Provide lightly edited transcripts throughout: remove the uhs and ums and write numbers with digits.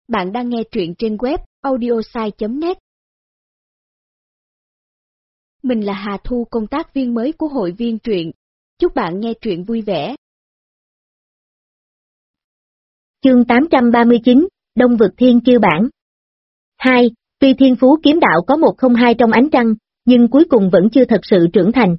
Bạn đang nghe truyện trên web audiosai.net. Mình là Hà Thu, công tác viên mới của hội viên truyện. Chúc bạn nghe truyện vui vẻ. Chương 839, Đông vực thiên kiêu bản 2. Tuy thiên phú kiếm đạo có 102 trong ánh trăng, nhưng cuối cùng vẫn chưa thật sự trưởng thành.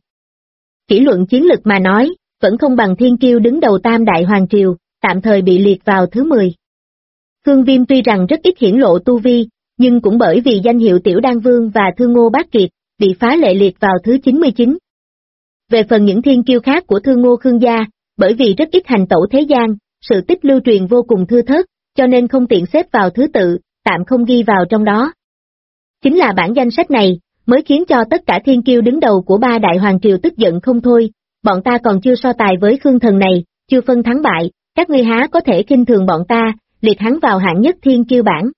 Kỷ luận chiến lực mà nói, vẫn không bằng thiên kiêu đứng đầu Tam Đại Hoàng Triều, tạm thời bị liệt vào thứ 10. Khương Viêm tuy rằng rất ít hiển lộ tu vi, nhưng cũng bởi vì danh hiệu Tiểu Đan Vương và Thương Ngô Bác Kiệt, bị phá lệ liệt vào thứ 99. Về phần những thiên kiêu khác của Thương Ngô Khương gia, bởi vì rất ít hành tẩu thế gian, sự tích lưu truyền vô cùng thưa thớt, cho nên không tiện xếp vào thứ tự, tạm không ghi vào trong đó. Chính là bản danh sách này, mới khiến cho tất cả thiên kiêu đứng đầu của ba đại hoàng triều tức giận không thôi, bọn ta còn chưa so tài với Khương thần này, chưa phân thắng bại, các ngươi há có thể khinh thường bọn ta, liệt hắn vào hạng nhất thiên kiêu bản.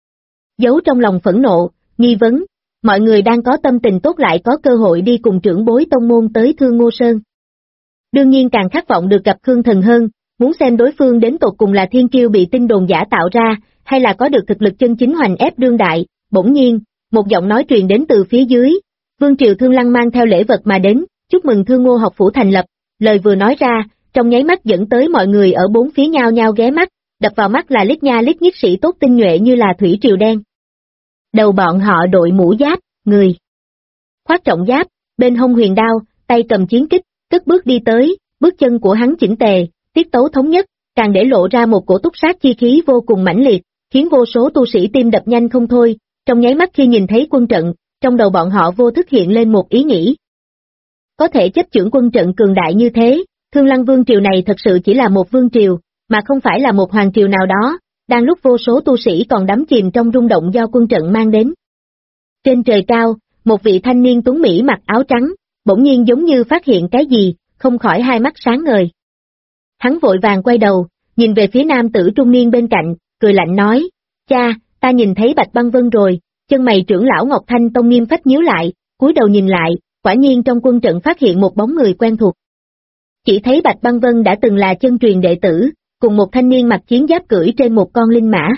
Giấu trong lòng phẫn nộ, nghi vấn, mọi người đang có tâm tình tốt lại có cơ hội đi cùng trưởng bối tông môn tới Thương Ngô Sơn. Đương nhiên càng khát vọng được gặp Khương thần hơn, muốn xem đối phương đến tột cùng là thiên kiêu bị tin đồn giả tạo ra, hay là có được thực lực chân chính hoành ép đương đại. Bỗng nhiên, một giọng nói truyền đến từ phía dưới, Vương Triều Thương Lăng mang theo lễ vật mà đến, chúc mừng Thương Ngô học phủ thành lập, lời vừa nói ra, trong nháy mắt dẫn tới mọi người ở bốn phía nhao nhao ghé mắt, đập vào mắt là lít nha lít nhít sĩ tốt tinh nhuệ như là thủy triều đen. Đầu bọn họ đội mũ giáp, người khoác trọng giáp, bên hông huyền đao, tay cầm chiến kích, cất bước đi tới, bước chân của hắn chỉnh tề, tiết tấu thống nhất, càng để lộ ra một cổ túc sát chi khí vô cùng mãnh liệt, khiến vô số tu sĩ tim đập nhanh không thôi. Trong nháy mắt khi nhìn thấy quân trận, trong đầu bọn họ vô thức hiện lên một ý nghĩ. Có thể chấp chưởng quân trận cường đại như thế, Thương Lăng Vương Triều này thật sự chỉ là một vương triều, mà không phải là một hoàng triều nào đó, đang lúc vô số tu sĩ còn đắm chìm trong rung động do quân trận mang đến. Trên trời cao, một vị thanh niên tuấn mỹ mặc áo trắng, bỗng nhiên giống như phát hiện cái gì, không khỏi hai mắt sáng ngời. Hắn vội vàng quay đầu, nhìn về phía nam tử trung niên bên cạnh, cười lạnh nói, cha, ta nhìn thấy Bạch Băng Vân rồi. Chân mày trưởng lão Ngọc Thanh Tông nghiêm phách nhíu lại, cúi đầu nhìn lại, quả nhiên trong quân trận phát hiện một bóng người quen thuộc. Chỉ thấy Bạch Băng Vân đã từng là chân truyền đệ tử, cùng một thanh niên mặc chiến giáp cưỡi trên một con linh mã.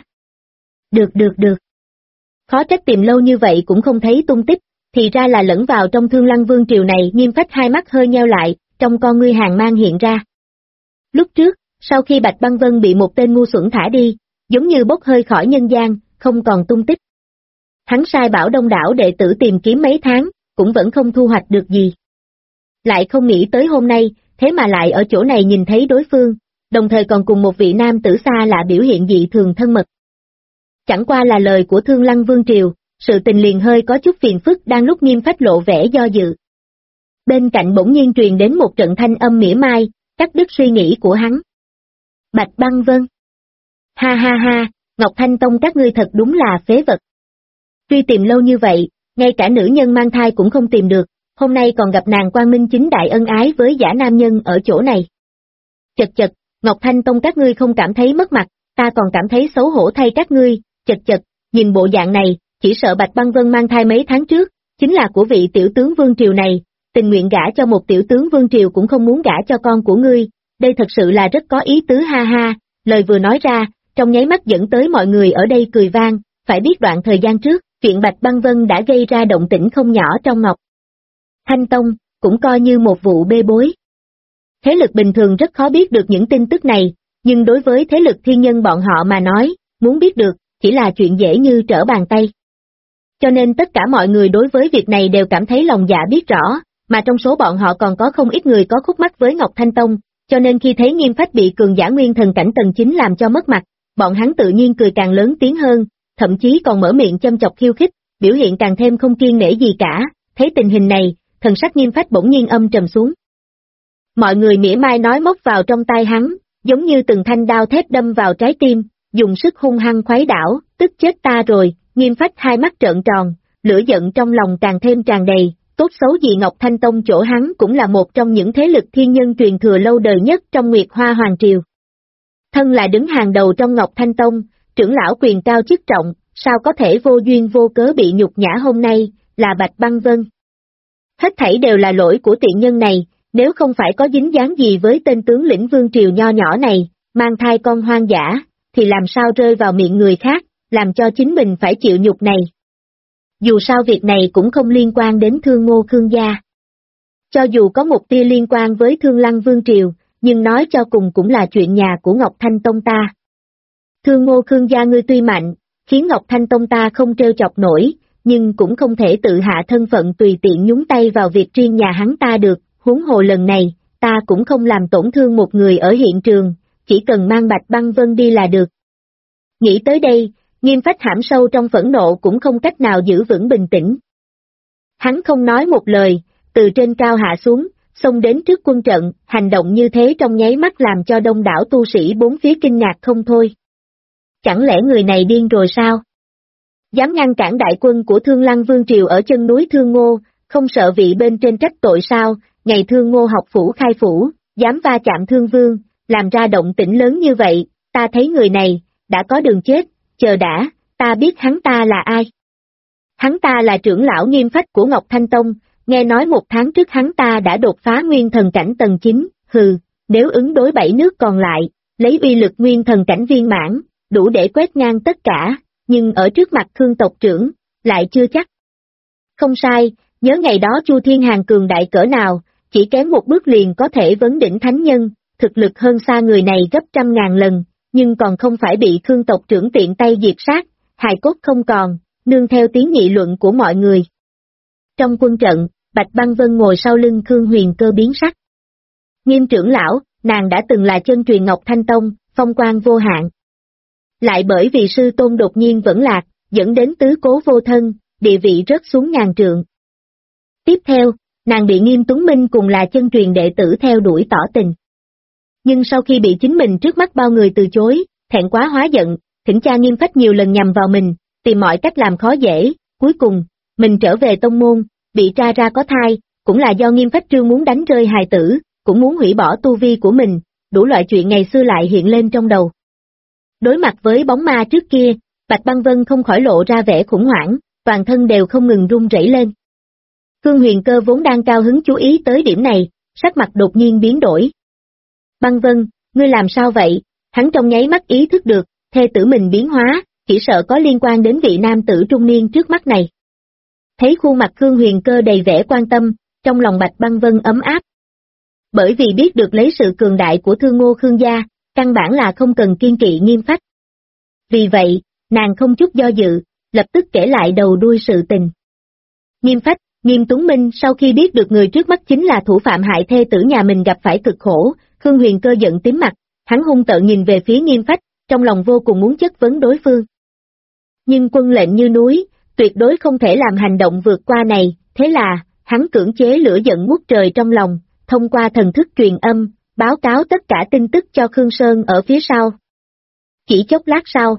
Được. Khó trách tìm lâu như vậy cũng không thấy tung tích, thì ra là lẫn vào trong Thương Lăng Vương Triều này. Nghiêm phách hai mắt hơi nheo lại, trong con ngươi hàn mang hiện ra. Lúc trước, sau khi Bạch Băng Vân bị một tên ngu xuẩn thả đi, giống như bốc hơi khỏi nhân gian, không còn tung tích. Hắn sai bảo đông đảo đệ tử tìm kiếm mấy tháng, cũng vẫn không thu hoạch được gì. Lại không nghĩ tới hôm nay, thế mà lại ở chỗ này nhìn thấy đối phương, đồng thời còn cùng một vị nam tử xa lạ biểu hiện dị thường thân mật. Chẳng qua là lời của Thương Lăng Vương Triều, sự tình liền hơi có chút phiền phức. Đang lúc nghiêm phách lộ vẻ do dự. Bên cạnh bỗng nhiên truyền đến một trận thanh âm mỉa mai, cắt đứt suy nghĩ của hắn. Bạch Băng Vân. Ha, Ngọc Thanh Tông các ngươi thật đúng là phế vật. Tuy tìm lâu như vậy, ngay cả nữ nhân mang thai cũng không tìm được, hôm nay còn gặp nàng quang minh chính đại ân ái với giả nam nhân ở chỗ này. Chật, Ngọc Thanh Tông các ngươi không cảm thấy mất mặt, ta còn cảm thấy xấu hổ thay các ngươi. Chật, nhìn bộ dạng này, chỉ sợ Bạch Băng Vân mang thai mấy tháng trước, chính là của vị tiểu tướng Vương Triều này, tình nguyện gả cho một tiểu tướng Vương Triều cũng không muốn gả cho con của ngươi, đây thật sự là rất có ý tứ. Ha, lời vừa nói ra, trong nháy mắt dẫn tới mọi người ở đây cười vang. Phải biết đoạn thời gian trước, chuyện Bạch Băng Vân đã gây ra động tĩnh không nhỏ trong Ngọc Thanh Tông, cũng coi như một vụ bê bối. Thế lực bình thường rất khó biết được những tin tức này, nhưng đối với thế lực thiên nhân bọn họ mà nói, muốn biết được, chỉ là chuyện dễ như trở bàn tay. Cho nên tất cả mọi người đối với việc này đều cảm thấy lòng dạ biết rõ, mà trong số bọn họ còn có không ít người có khúc mắc với Ngọc Thanh Tông, cho nên khi thấy nghiêm phách bị cường giả nguyên thần cảnh tầng 9 làm cho mất mặt, bọn hắn tự nhiên cười càng lớn tiếng hơn, thậm chí còn mở miệng châm chọc khiêu khích, biểu hiện càng thêm không kiêng nể gì cả. Thấy tình hình này, thần sắc nghiêm phách bỗng nhiên âm trầm xuống. Mọi người mỉa mai nói móc vào trong tai hắn, giống như từng thanh đao thép đâm vào trái tim, dùng sức hung hăng khuấy đảo, tức chết ta rồi. Nghiêm phách hai mắt trợn tròn, lửa giận trong lòng càng thêm tràn đầy. Tốt xấu gì Ngọc Thanh Tông chỗ hắn cũng là một trong những thế lực thiên nhân truyền thừa lâu đời nhất trong Nguyệt Hoa Hoàng Triều. Thân là đứng hàng đầu trong Ngọc Thanh Tông, trưởng lão quyền cao chức trọng, sao có thể vô duyên vô cớ bị nhục nhã. Hôm nay, là Bạch Băng Vân. Hết thảy đều là lỗi của tiện nhân này, nếu không phải có dính dáng gì với tên tướng lĩnh Vương Triều nho nhỏ này, mang thai con hoang dã, thì làm sao rơi vào miệng người khác, làm cho chính mình phải chịu nhục này. Dù sao việc này cũng không liên quan đến Thương Ngô Khương gia. Cho dù có một tia liên quan với Thương Lăng Vương Triều, nhưng nói cho cùng cũng là chuyện nhà của Ngọc Thanh Tông ta. Thương Ngô Khương gia ngươi tuy mạnh, khiến Ngọc Thanh Tông ta không trêu chọc nổi, nhưng cũng không thể tự hạ thân phận tùy tiện nhúng tay vào việc riêng nhà hắn ta được, huống hồ lần này, ta cũng không làm tổn thương một người ở hiện trường, chỉ cần mang Bạch Băng Vân đi là được. Nghĩ tới đây, Nghiêm Phách hãm sâu trong phẫn nộ cũng không cách nào giữ vững bình tĩnh. Hắn không nói một lời, từ trên cao hạ xuống, xông đến trước quân trận, hành động như thế trong nháy mắt làm cho đông đảo tu sĩ bốn phía kinh ngạc không thôi. Chẳng lẽ người này điên rồi sao? Dám ngăn cản đại quân của Thương Lăng Vương Triều ở chân núi Thương Ngô, không sợ vị bên trên trách tội sao, ngày Thương Ngô học phủ khai phủ, dám va chạm Thương Vương, làm ra động tĩnh lớn như vậy, ta thấy người này, đã có đường chết, chờ đã, ta biết hắn ta là ai. Hắn ta là trưởng lão Nghiêm Phách của Ngọc Thanh Tông, nghe nói 1 tháng trước hắn ta đã đột phá nguyên thần cảnh tầng 9, nếu ứng đối 7 nước còn lại, lấy uy lực nguyên thần cảnh viên mãn, đủ để quét ngang tất cả, nhưng ở trước mặt Khương tộc trưởng, lại chưa chắc. Không sai, nhớ ngày đó Chu Thiên Hàn cường đại cỡ nào, chỉ kém một bước liền có thể vấn đỉnh thánh nhân, thực lực hơn xa người này gấp 100.000 lần, nhưng còn không phải bị Khương tộc trưởng tiện tay diệt sát, hài cốt không còn, nương theo tiếng nghị luận của mọi người. Trong quân trận, Bạch Băng Vân ngồi sau lưng Khương Huyền Cơ biến sắc. Nghiêm trưởng lão, nàng đã từng là chân truyền Ngọc Thanh Tông, phong quang vô hạn. Lại bởi vì sư tôn đột nhiên vẫn lạc, dẫn đến tứ cố vô thân, địa vị rớt xuống ngàn trượng. Tiếp theo, nàng bị Nghiêm Tuấn Minh cùng là chân truyền đệ tử theo đuổi tỏ tình. Nhưng sau khi bị chính mình trước mắt bao người từ chối, thẹn quá hóa giận, thỉnh cha Nghiêm Phách nhiều lần nhằm vào mình, tìm mọi cách làm khó dễ, cuối cùng, mình trở về tông môn, bị tra ra có thai, cũng là do Nghiêm Phách trương muốn đánh rơi hài tử, cũng muốn hủy bỏ tu vi của mình, đủ loại chuyện ngày xưa lại hiện lên trong đầu. Đối mặt với bóng ma trước kia, Bạch Băng Vân không khỏi lộ ra vẻ khủng hoảng, toàn thân đều không ngừng run rẩy lên. Khương Huyền Cơ vốn đang cao hứng chú ý tới điểm này, sắc mặt đột nhiên biến đổi. Băng Vân, ngươi làm sao vậy? Hắn trong nháy mắt ý thức được, thê tử mình biến hóa, chỉ sợ có liên quan đến vị nam tử trung niên trước mắt này. Thấy khuôn mặt Khương Huyền Cơ đầy vẻ quan tâm, trong lòng Bạch Băng Vân ấm áp. Bởi vì biết được lấy sự cường đại của Thương Ngô Khương gia, căn bản là không cần kiên kỵ Nghiêm Phách. Vì vậy, nàng không chút do dự, lập tức kể lại đầu đuôi sự tình. Nghiêm Phách, Nghiêm Tuấn Minh sau khi biết được người trước mắt chính là thủ phạm hại thê tử nhà mình gặp phải cực khổ, Khương Huyền Cơ giận tím mặt, hắn hung tợn nhìn về phía Nghiêm Phách, trong lòng vô cùng muốn chất vấn đối phương. Nhưng quân lệnh như núi, tuyệt đối không thể làm hành động vượt qua này, thế là, hắn cưỡng chế lửa giận ngút trời trong lòng, thông qua thần thức truyền âm, báo cáo tất cả tin tức cho Khương Sơn ở phía sau. Chỉ chốc lát sau,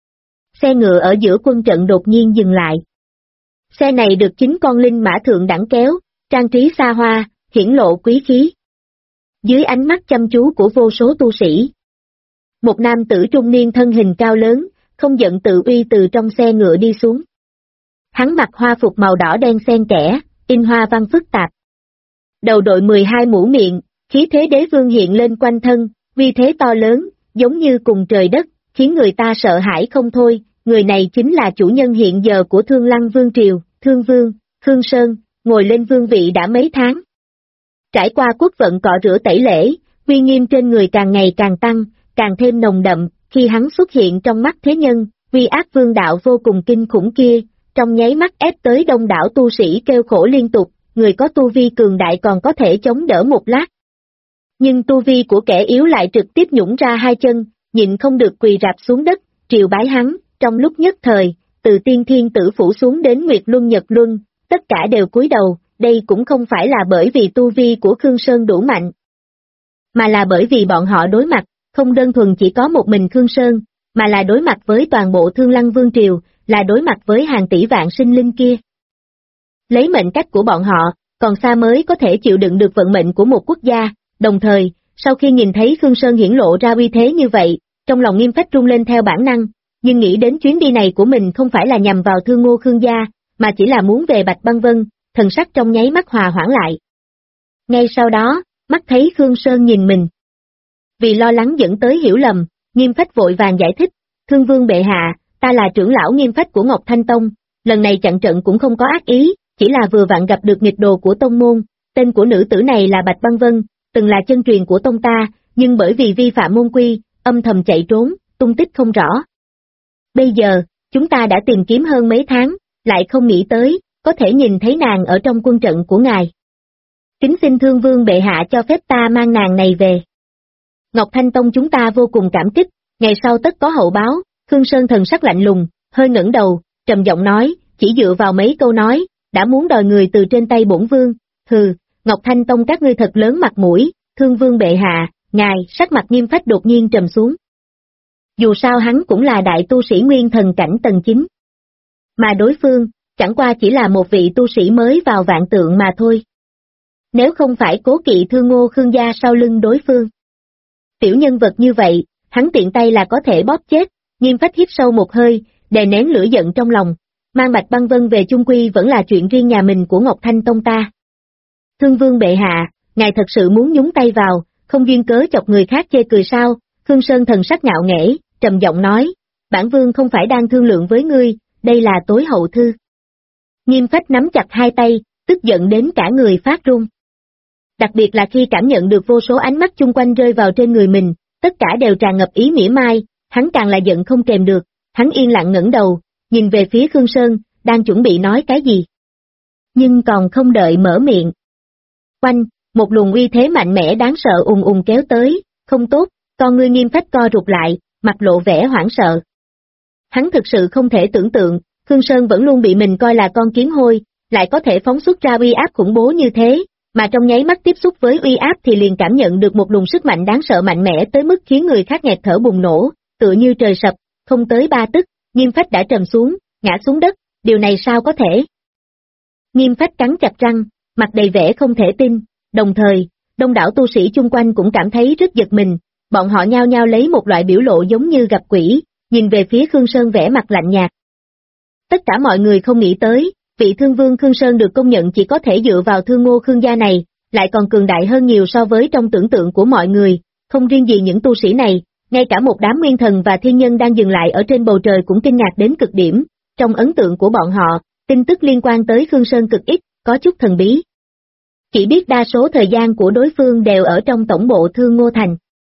xe ngựa ở giữa quân trận đột nhiên dừng lại. Xe này được 9 con linh mã thượng đẳng kéo, trang trí xa hoa, hiển lộ quý khí. Dưới ánh mắt chăm chú của vô số tu sĩ, một nam tử trung niên thân hình cao lớn, không giận tự uy từ trong xe ngựa đi xuống. Hắn mặc hoa phục màu đỏ đen xen kẽ, in hoa văn phức tạp. Đầu đội 12 mũ miệng, khí thế đế vương hiện lên quanh thân, uy thế to lớn, giống như cùng trời đất, khiến người ta sợ hãi không thôi. Người này chính là chủ nhân hiện giờ của Thương Lăng Vương Triều, Thương Vương, Khương Sơn, ngồi lên vương vị đã mấy tháng. Trải qua quốc vận cọ rửa tẩy lễ, uy nghiêm trên người càng ngày càng tăng, càng thêm nồng đậm, khi hắn xuất hiện trong mắt thế nhân, uy ác vương đạo vô cùng kinh khủng kia, trong nháy mắt ép tới đông đảo tu sĩ kêu khổ liên tục, người có tu vi cường đại còn có thể chống đỡ một lát. Nhưng tu vi của kẻ yếu lại trực tiếp nhũng ra hai chân, nhịn không được quỳ rạp xuống đất, triều bái hắn, trong lúc nhất thời, từ tiên thiên tử phủ xuống đến Nguyệt Luân Nhật Luân, tất cả đều cúi đầu, đây cũng không phải là bởi vì tu vi của Khương Sơn đủ mạnh, mà là bởi vì bọn họ đối mặt, không đơn thuần chỉ có một mình Khương Sơn, mà là đối mặt với toàn bộ Thương Lăng Vương Triều, là đối mặt với hàng tỷ vạn sinh linh kia. Lấy mệnh cách của bọn họ, còn xa mới có thể chịu đựng được vận mệnh của một quốc gia, đồng thời, sau khi nhìn thấy Khương Sơn hiển lộ ra uy thế như vậy, trong lòng Nghiêm Phách rung lên theo bản năng, nhưng nghĩ đến chuyến đi này của mình không phải là nhằm vào Thương Ngô Khương gia, mà chỉ là muốn về Bạch Băng Vân, thần sắc trong nháy mắt hòa hoãn lại. Ngay sau đó, mắt thấy Khương Sơn nhìn mình. Vì lo lắng dẫn tới hiểu lầm, Nghiêm Phách vội vàng giải thích, Thương Vương bệ hạ, ta là trưởng lão Nghiêm Phách của Ngọc Thanh Tông, lần này chặn trận cũng không có ác ý, chỉ là vừa vặn gặp được nghịch đồ của tông môn, tên của nữ tử này là Bạch Băng Vân, từng là chân truyền của tông ta, nhưng bởi vì vi phạm môn quy, âm thầm chạy trốn, tung tích không rõ. Bây giờ, chúng ta đã tìm kiếm hơn mấy tháng, lại không nghĩ tới, có thể nhìn thấy nàng ở trong quân trận của ngài. Kính xin Thương Vương bệ hạ cho phép ta mang nàng này về. Ngọc Thanh Tông chúng ta vô cùng cảm kích, ngày sau tất có hậu báo. Khương Sơn thần sắc lạnh lùng, hơi ngẩng đầu, trầm giọng nói, chỉ dựa vào mấy câu nói, đã muốn đòi người từ trên tay bổn vương, hừ, Ngọc Thanh Tông các ngươi thật lớn mặt mũi, Thương Vương bệ hạ, ngài, sắc mặt Nghiêm Phách đột nhiên trầm xuống. Dù sao hắn cũng là đại tu sĩ nguyên thần cảnh tầng 9. Mà đối phương, chẳng qua chỉ là một vị tu sĩ mới vào vạn tượng mà thôi. Nếu không phải cố kỵ Thương Ngô Khương gia sau lưng đối phương. Tiểu nhân vật như vậy, hắn tiện tay là có thể bóp chết. Nghiêm Phách hít sâu một hơi, đè nén lửa giận trong lòng, mang Bạch Băng Vân về chung quy vẫn là chuyện riêng nhà mình của Ngọc Thanh Tông ta. Thương Vương bệ hạ, ngài thật sự muốn nhúng tay vào, không duyên cớ chọc người khác chê cười sao? Khương Sơn thần sắc ngạo nghễ, trầm giọng nói, bản vương không phải đang thương lượng với ngươi, đây là tối hậu thư. Nghiêm Phách nắm chặt hai tay, tức giận đến cả người phát run. Đặc biệt là khi cảm nhận được vô số ánh mắt chung quanh rơi vào trên người mình, tất cả đều tràn ngập ý mỉa mai, hắn càng là giận không kèm được, hắn yên lặng ngẩng đầu, nhìn về phía Khương Sơn, đang chuẩn bị nói cái gì. Nhưng còn không đợi mở miệng. Oanh, một luồng uy thế mạnh mẽ đáng sợ ùn ùn kéo tới, không tốt, con ngươi Nghiêm Phách co rụt lại, mặt lộ vẻ hoảng sợ. Hắn thực sự không thể tưởng tượng, Khương Sơn vẫn luôn bị mình coi là con kiến hôi, lại có thể phóng xuất ra uy áp khủng bố như thế, mà trong nháy mắt tiếp xúc với uy áp thì liền cảm nhận được một luồng sức mạnh đáng sợ mạnh mẽ tới mức khiến người khác nghẹt thở bùng nổ, tựa như trời sập, không tới 3 tức, Nghiêm Phách đã trầm xuống, ngã xuống đất, điều này sao có thể? Nghiêm Phách cắn chặt răng, mặt đầy vẻ không thể tin, đồng thời, đông đảo tu sĩ chung quanh cũng cảm thấy rất giật mình, bọn họ nhao nhao lấy một loại biểu lộ giống như gặp quỷ, nhìn về phía Khương Sơn vẻ mặt lạnh nhạt. Tất cả mọi người không nghĩ tới, vị Thương Vương Khương Sơn được công nhận chỉ có thể dựa vào Thương Ngô Khương gia này, lại còn cường đại hơn nhiều so với trong tưởng tượng của mọi người, không riêng gì những tu sĩ này, ngay cả một đám nguyên thần và thiên nhân đang dừng lại ở trên bầu trời cũng kinh ngạc đến cực điểm, trong ấn tượng của bọn họ, tin tức liên quan tới Khương Sơn cực ít, có chút thần bí. Chỉ biết đa số thời gian của đối phương đều ở trong tổng bộ Thương Ngô Thành.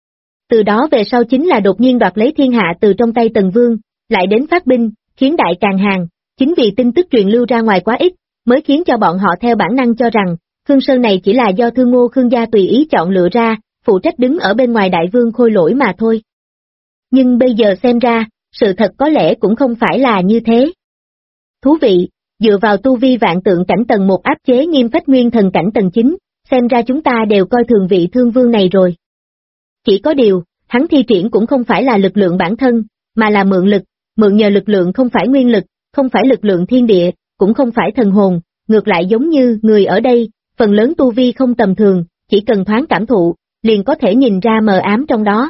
Từ đó về sau chính là đột nhiên đoạt lấy thiên hạ từ trong tay Tần Vương, lại đến phát binh, khiến đại càng hàng, chính vì tin tức truyền lưu ra ngoài quá ít, mới khiến cho bọn họ theo bản năng cho rằng, Khương Sơn này chỉ là do Thương Ngô Khương gia tùy ý chọn lựa ra, phụ trách đứng ở bên ngoài đại vương Khôi Lỗi mà thôi. Nhưng bây giờ xem ra, sự thật có lẽ cũng không phải là như thế. Thú vị, dựa vào tu vi vạn tượng cảnh tầng 1 áp chế Nghiêm Phách nguyên thần cảnh tầng 9, xem ra chúng ta đều coi thường vị Thương Vương này rồi. Chỉ có điều, hắn thi triển cũng không phải là lực lượng bản thân, mà là mượn lực, mượn nhờ lực lượng không phải nguyên lực, không phải lực lượng thiên địa, cũng không phải thần hồn, ngược lại giống như người ở đây, phần lớn tu vi không tầm thường, chỉ cần thoáng cảm thụ, liền có thể nhìn ra mờ ám trong đó.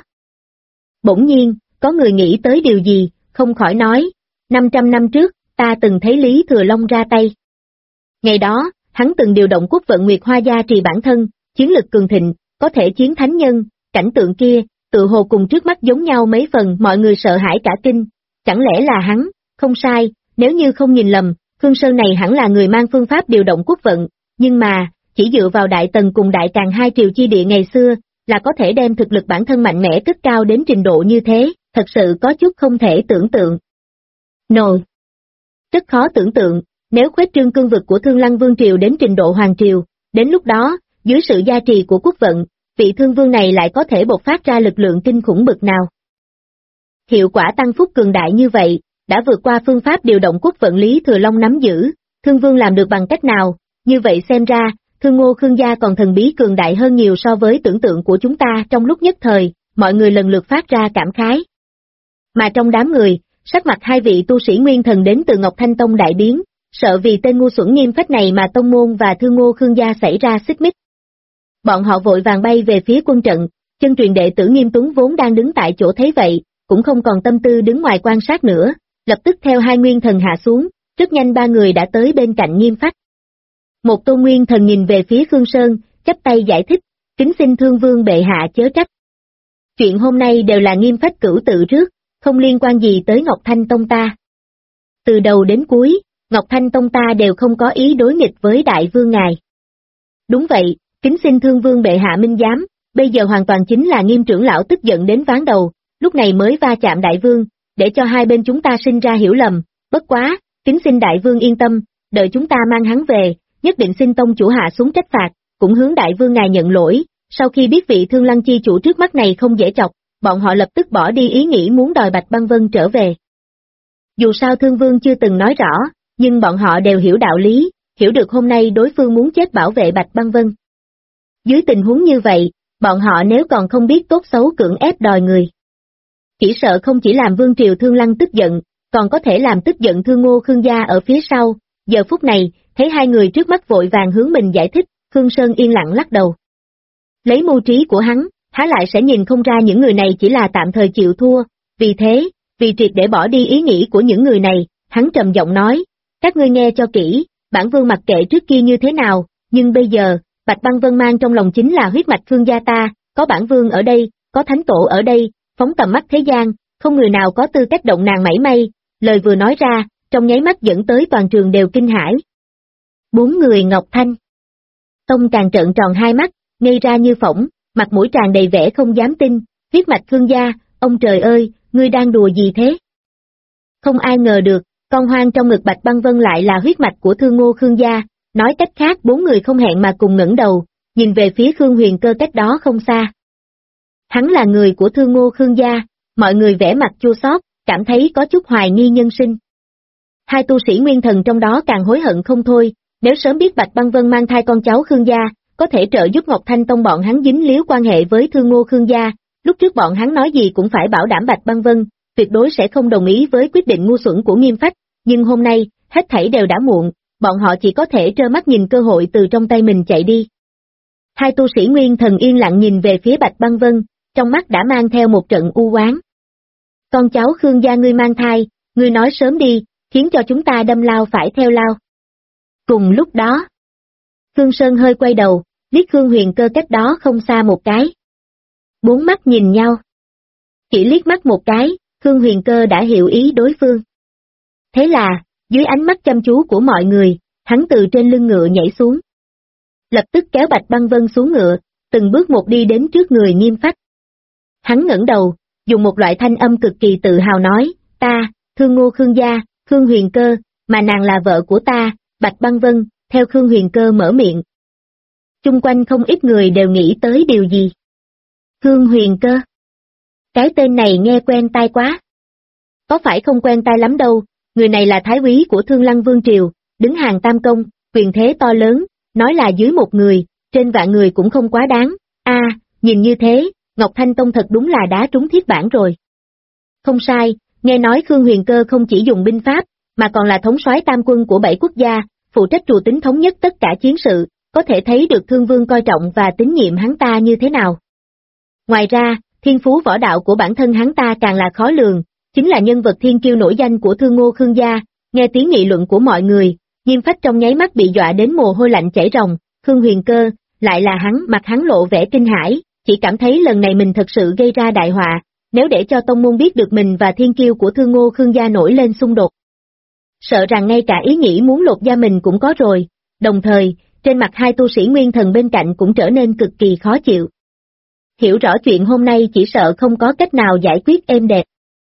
Bỗng nhiên, có người nghĩ tới điều gì, không khỏi nói, 500 năm trước, ta từng thấy Lý Thừa Long ra tay. Ngày đó, hắn từng điều động quốc vận Nguyệt Hoa gia trì bản thân, chiến lực cường thịnh, có thể chiến thánh nhân, cảnh tượng kia, tự hồ cùng trước mắt giống nhau mấy phần, mọi người sợ hãi cả kinh, chẳng lẽ là hắn, không sai, nếu như không nhìn lầm, Khương Sơn này hẳn là người mang phương pháp điều động quốc vận, nhưng mà, chỉ dựa vào Đại Tần cùng Đại Càn hai triều chi địa ngày xưa, là có thể đem thực lực bản thân mạnh mẽ cất cao đến trình độ như thế, thật sự có chút không thể tưởng tượng. Rất khó tưởng tượng, nếu khuếch trương cương vực của Thương Lăng Vương Triều đến trình độ Hoàng Triều, đến lúc đó, dưới sự gia trì của quốc vận, vị Thương Vương này lại có thể bộc phát ra lực lượng kinh khủng bực nào. Hiệu quả tăng phúc cường đại như vậy, đã vượt qua phương pháp điều động quốc vận Lý Thừa Long nắm giữ, Thương Vương làm được bằng cách nào, như vậy xem ra, Thương Ngô Khương gia còn thần bí cường đại hơn nhiều so với tưởng tượng của chúng ta. Trong lúc nhất thời, mọi người lần lượt phát ra cảm khái. Mà trong đám người, sắc mặt hai vị tu sĩ nguyên thần đến từ Ngọc Thanh Tông đại biến, sợ vì tên ngu xuẩn Nghiêm Phách này mà tông môn và Thương Ngô Khương gia xảy ra xích mích. Bọn họ vội vàng bay về phía quân trận, chân truyền đệ tử Nghiêm Tuấn vốn đang đứng tại chỗ thấy vậy, cũng không còn tâm tư đứng ngoài quan sát nữa, lập tức theo hai nguyên thần hạ xuống, rất nhanh ba người đã tới bên cạnh Nghiêm Phách. Một tôn nguyên thần nhìn về phía Khương Sơn, chắp tay giải thích, kính xin Thương Vương bệ hạ chớ trách. Chuyện hôm nay đều là Nghiêm Phách cửu tự rước, không liên quan gì tới Ngọc Thanh Tông ta. Từ đầu đến cuối, Ngọc Thanh Tông ta đều không có ý đối nghịch với đại vương ngài. Đúng vậy, kính xin Thương Vương bệ hạ minh giám, bây giờ hoàn toàn chính là Nghiêm trưởng lão tức giận đến ván đầu, lúc này mới va chạm đại vương, để cho hai bên chúng ta sinh ra hiểu lầm, bất quá, kính xin đại vương yên tâm, đợi chúng ta mang hắn về, nhất định xin tông chủ hạ xuống trách phạt, cũng hướng đại vương ngài nhận lỗi. Sau khi biết vị Thương Lăng chi chủ trước mắt này không dễ chọc, bọn họ lập tức bỏ đi ý nghĩ muốn đòi Bạch Băng Vân trở về. Dù sao Thương Vương chưa từng nói rõ, nhưng bọn họ đều hiểu đạo lý, hiểu được hôm nay đối phương muốn chết bảo vệ Bạch Băng Vân. Dưới tình huống như vậy, bọn họ nếu còn không biết tốt xấu cưỡng ép đòi người, chỉ sợ không chỉ làm Vương Triều Thương Lăng tức giận, còn có thể làm tức giận Thương Ngô Khương gia ở phía sau. Giờ phút này, thấy hai người trước mắt vội vàng hướng mình giải thích, Khương Sơn yên lặng lắc đầu. Lấy mưu trí của hắn, há lại sẽ nhìn không ra những người này chỉ là tạm thời chịu thua, vì thế, vì triệt để bỏ đi ý nghĩ của những người này, hắn trầm giọng nói, các ngươi nghe cho kỹ, bản vương mặc kệ trước kia như thế nào, nhưng bây giờ, Bạch Băng Vân mang trong lòng chính là huyết mạch Khương gia ta, có bản vương ở đây, có thánh tổ ở đây, phóng tầm mắt thế gian, không người nào có tư cách động nàng mảy may, lời vừa nói ra, trong nháy mắt dẫn tới toàn trường đều kinh hãi. Bốn người Ngọc Thanh Tông càng trợn tròn hai mắt, ngây ra như phỏng, mặt mũi tràn đầy vẻ không dám tin, huyết mạch Khương gia, ông trời ơi, ngươi đang đùa gì thế? Không ai ngờ được, con hoang trong ngực Bạch Băng Vân lại là huyết mạch của Thương Ngô Khương gia, nói cách khác bốn người không hẹn mà cùng ngẩng đầu, nhìn về phía Khương Huyền Cơ cách đó không xa. Hắn là người của Thương Ngô Khương gia, mọi người vẻ mặt chua xót, cảm thấy có chút hoài nghi nhân sinh. Hai tu sĩ nguyên thần trong đó càng hối hận không thôi, nếu sớm biết Bạch Băng Vân mang thai con cháu Khương gia, có thể trợ giúp Ngọc Thanh Tông bọn hắn dính líu quan hệ với Thương Ngô Khương gia, lúc trước bọn hắn nói gì cũng phải bảo đảm Bạch Băng Vân, tuyệt đối sẽ không đồng ý với quyết định ngu xuẩn của Nghiêm Phách, nhưng hôm nay, hết thảy đều đã muộn, bọn họ chỉ có thể trơ mắt nhìn cơ hội từ trong tay mình chạy đi. Hai tu sĩ nguyên thần yên lặng nhìn về phía Bạch Băng Vân, trong mắt đã mang theo một trận u oán. Con cháu Khương gia ngươi mang thai, ngươi nói sớm đi, khiến cho chúng ta đâm lao phải theo lao. Cùng lúc đó, Khương Sơn hơi quay đầu, liếc Khương Huyền Cơ cách đó không xa một cái. Bốn mắt nhìn nhau. Chỉ liếc mắt một cái, Khương Huyền Cơ đã hiểu ý đối phương. Thế là, dưới ánh mắt chăm chú của mọi người, hắn từ trên lưng ngựa nhảy xuống. Lập tức kéo Bạch Băng Vân xuống ngựa, từng bước một đi đến trước người Nghiêm Phách. Hắn ngẩng đầu, dùng một loại thanh âm cực kỳ tự hào nói, ta, Thương Ngô Khương gia, Khương Huyền Cơ, mà nàng là vợ của ta, Bạch Băng Vân, theo Khương Huyền Cơ mở miệng. Chung quanh không ít người đều nghĩ tới điều gì. Khương Huyền Cơ. Cái tên này nghe quen tai quá. Có phải không quen tai lắm đâu, người này là thái úy của Thương Lăng Vương Triều, đứng hàng tam công, quyền thế to lớn, nói là dưới một người, trên vạn người cũng không quá đáng. Nhìn như thế, Ngọc Thanh Tông thật đúng là đá trúng thiết bản rồi. Không sai, nghe nói Khương Huyền Cơ không chỉ dùng binh pháp, mà còn là thống soái tam quân của 7 quốc gia, phụ trách trù tính thống nhất tất cả chiến sự, có thể thấy được Thương Vương coi trọng và tín nhiệm hắn ta như thế nào. Ngoài ra, thiên phú võ đạo của bản thân hắn ta càng là khó lường, chính là nhân vật thiên kiêu nổi danh của Thương Ngô Khương gia, nghe tiếng nghị luận của mọi người, Nghiêm Phách trong nháy mắt bị dọa đến mồ hôi lạnh chảy ròng, Khương Huyền Cơ, lại là hắn, mặt hắn lộ vẻ kinh hãi, chỉ cảm thấy lần này mình thật sự gây ra đại họa, nếu để cho tông môn biết được mình và thiên kiêu của Thương Ngô Khương gia nổi lên xung đột. Sợ rằng ngay cả ý nghĩ muốn lột da mình cũng có rồi, đồng thời, trên mặt hai tu sĩ nguyên thần bên cạnh cũng trở nên cực kỳ khó chịu. Hiểu rõ chuyện hôm nay chỉ sợ không có cách nào giải quyết êm đẹp.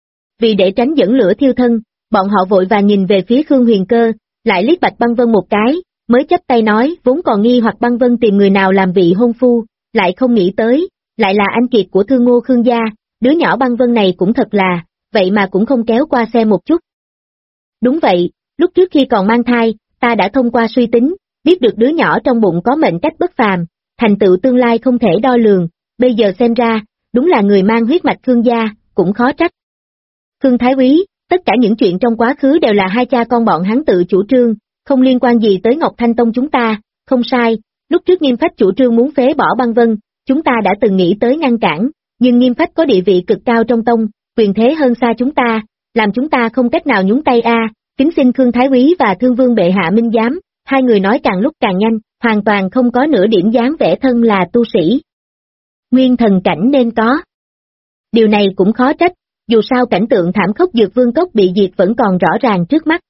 Vì để tránh dẫn lửa thiêu thân, bọn họ vội vàng nhìn về phía Khương Huyền Cơ, lại liếc Bạch Băng Vân một cái, mới chắp tay nói vốn còn nghi hoặc Băng Vân tìm người nào làm vị hôn phu, lại không nghĩ tới, lại là anh kiệt của Thương Ngô Khương gia, đứa nhỏ Băng Vân này cũng thật là, vậy mà cũng không kéo qua xem một chút. Đúng vậy, lúc trước khi còn mang thai, ta đã thông qua suy tính, biết được đứa nhỏ trong bụng có mệnh cách bất phàm, thành tựu tương lai không thể đo lường, bây giờ xem ra, đúng là người mang huyết mạch Khương gia, cũng khó trách. Khương Thái úy, tất cả những chuyện trong quá khứ đều là hai cha con bọn hắn tự chủ trương, không liên quan gì tới Ngọc Thanh Tông chúng ta, không sai, lúc trước Nghiêm Phách chủ trương muốn phế bỏ Băng Vân, chúng ta đã từng nghĩ tới ngăn cản, nhưng Nghiêm Phách có địa vị cực cao trong tông, quyền thế hơn xa chúng ta, làm chúng ta không cách nào nhúng tay kính xin Khương Thái úy và Thương Vương bệ hạ minh giám, hai người nói càng lúc càng nhanh, hoàn toàn không có nửa điểm dáng vẻ thân là tu sĩ. Nguyên thần cảnh nên có. Điều này cũng khó trách, dù sao cảnh tượng thảm khốc Dược Vương Cốc bị diệt vẫn còn rõ ràng trước mắt.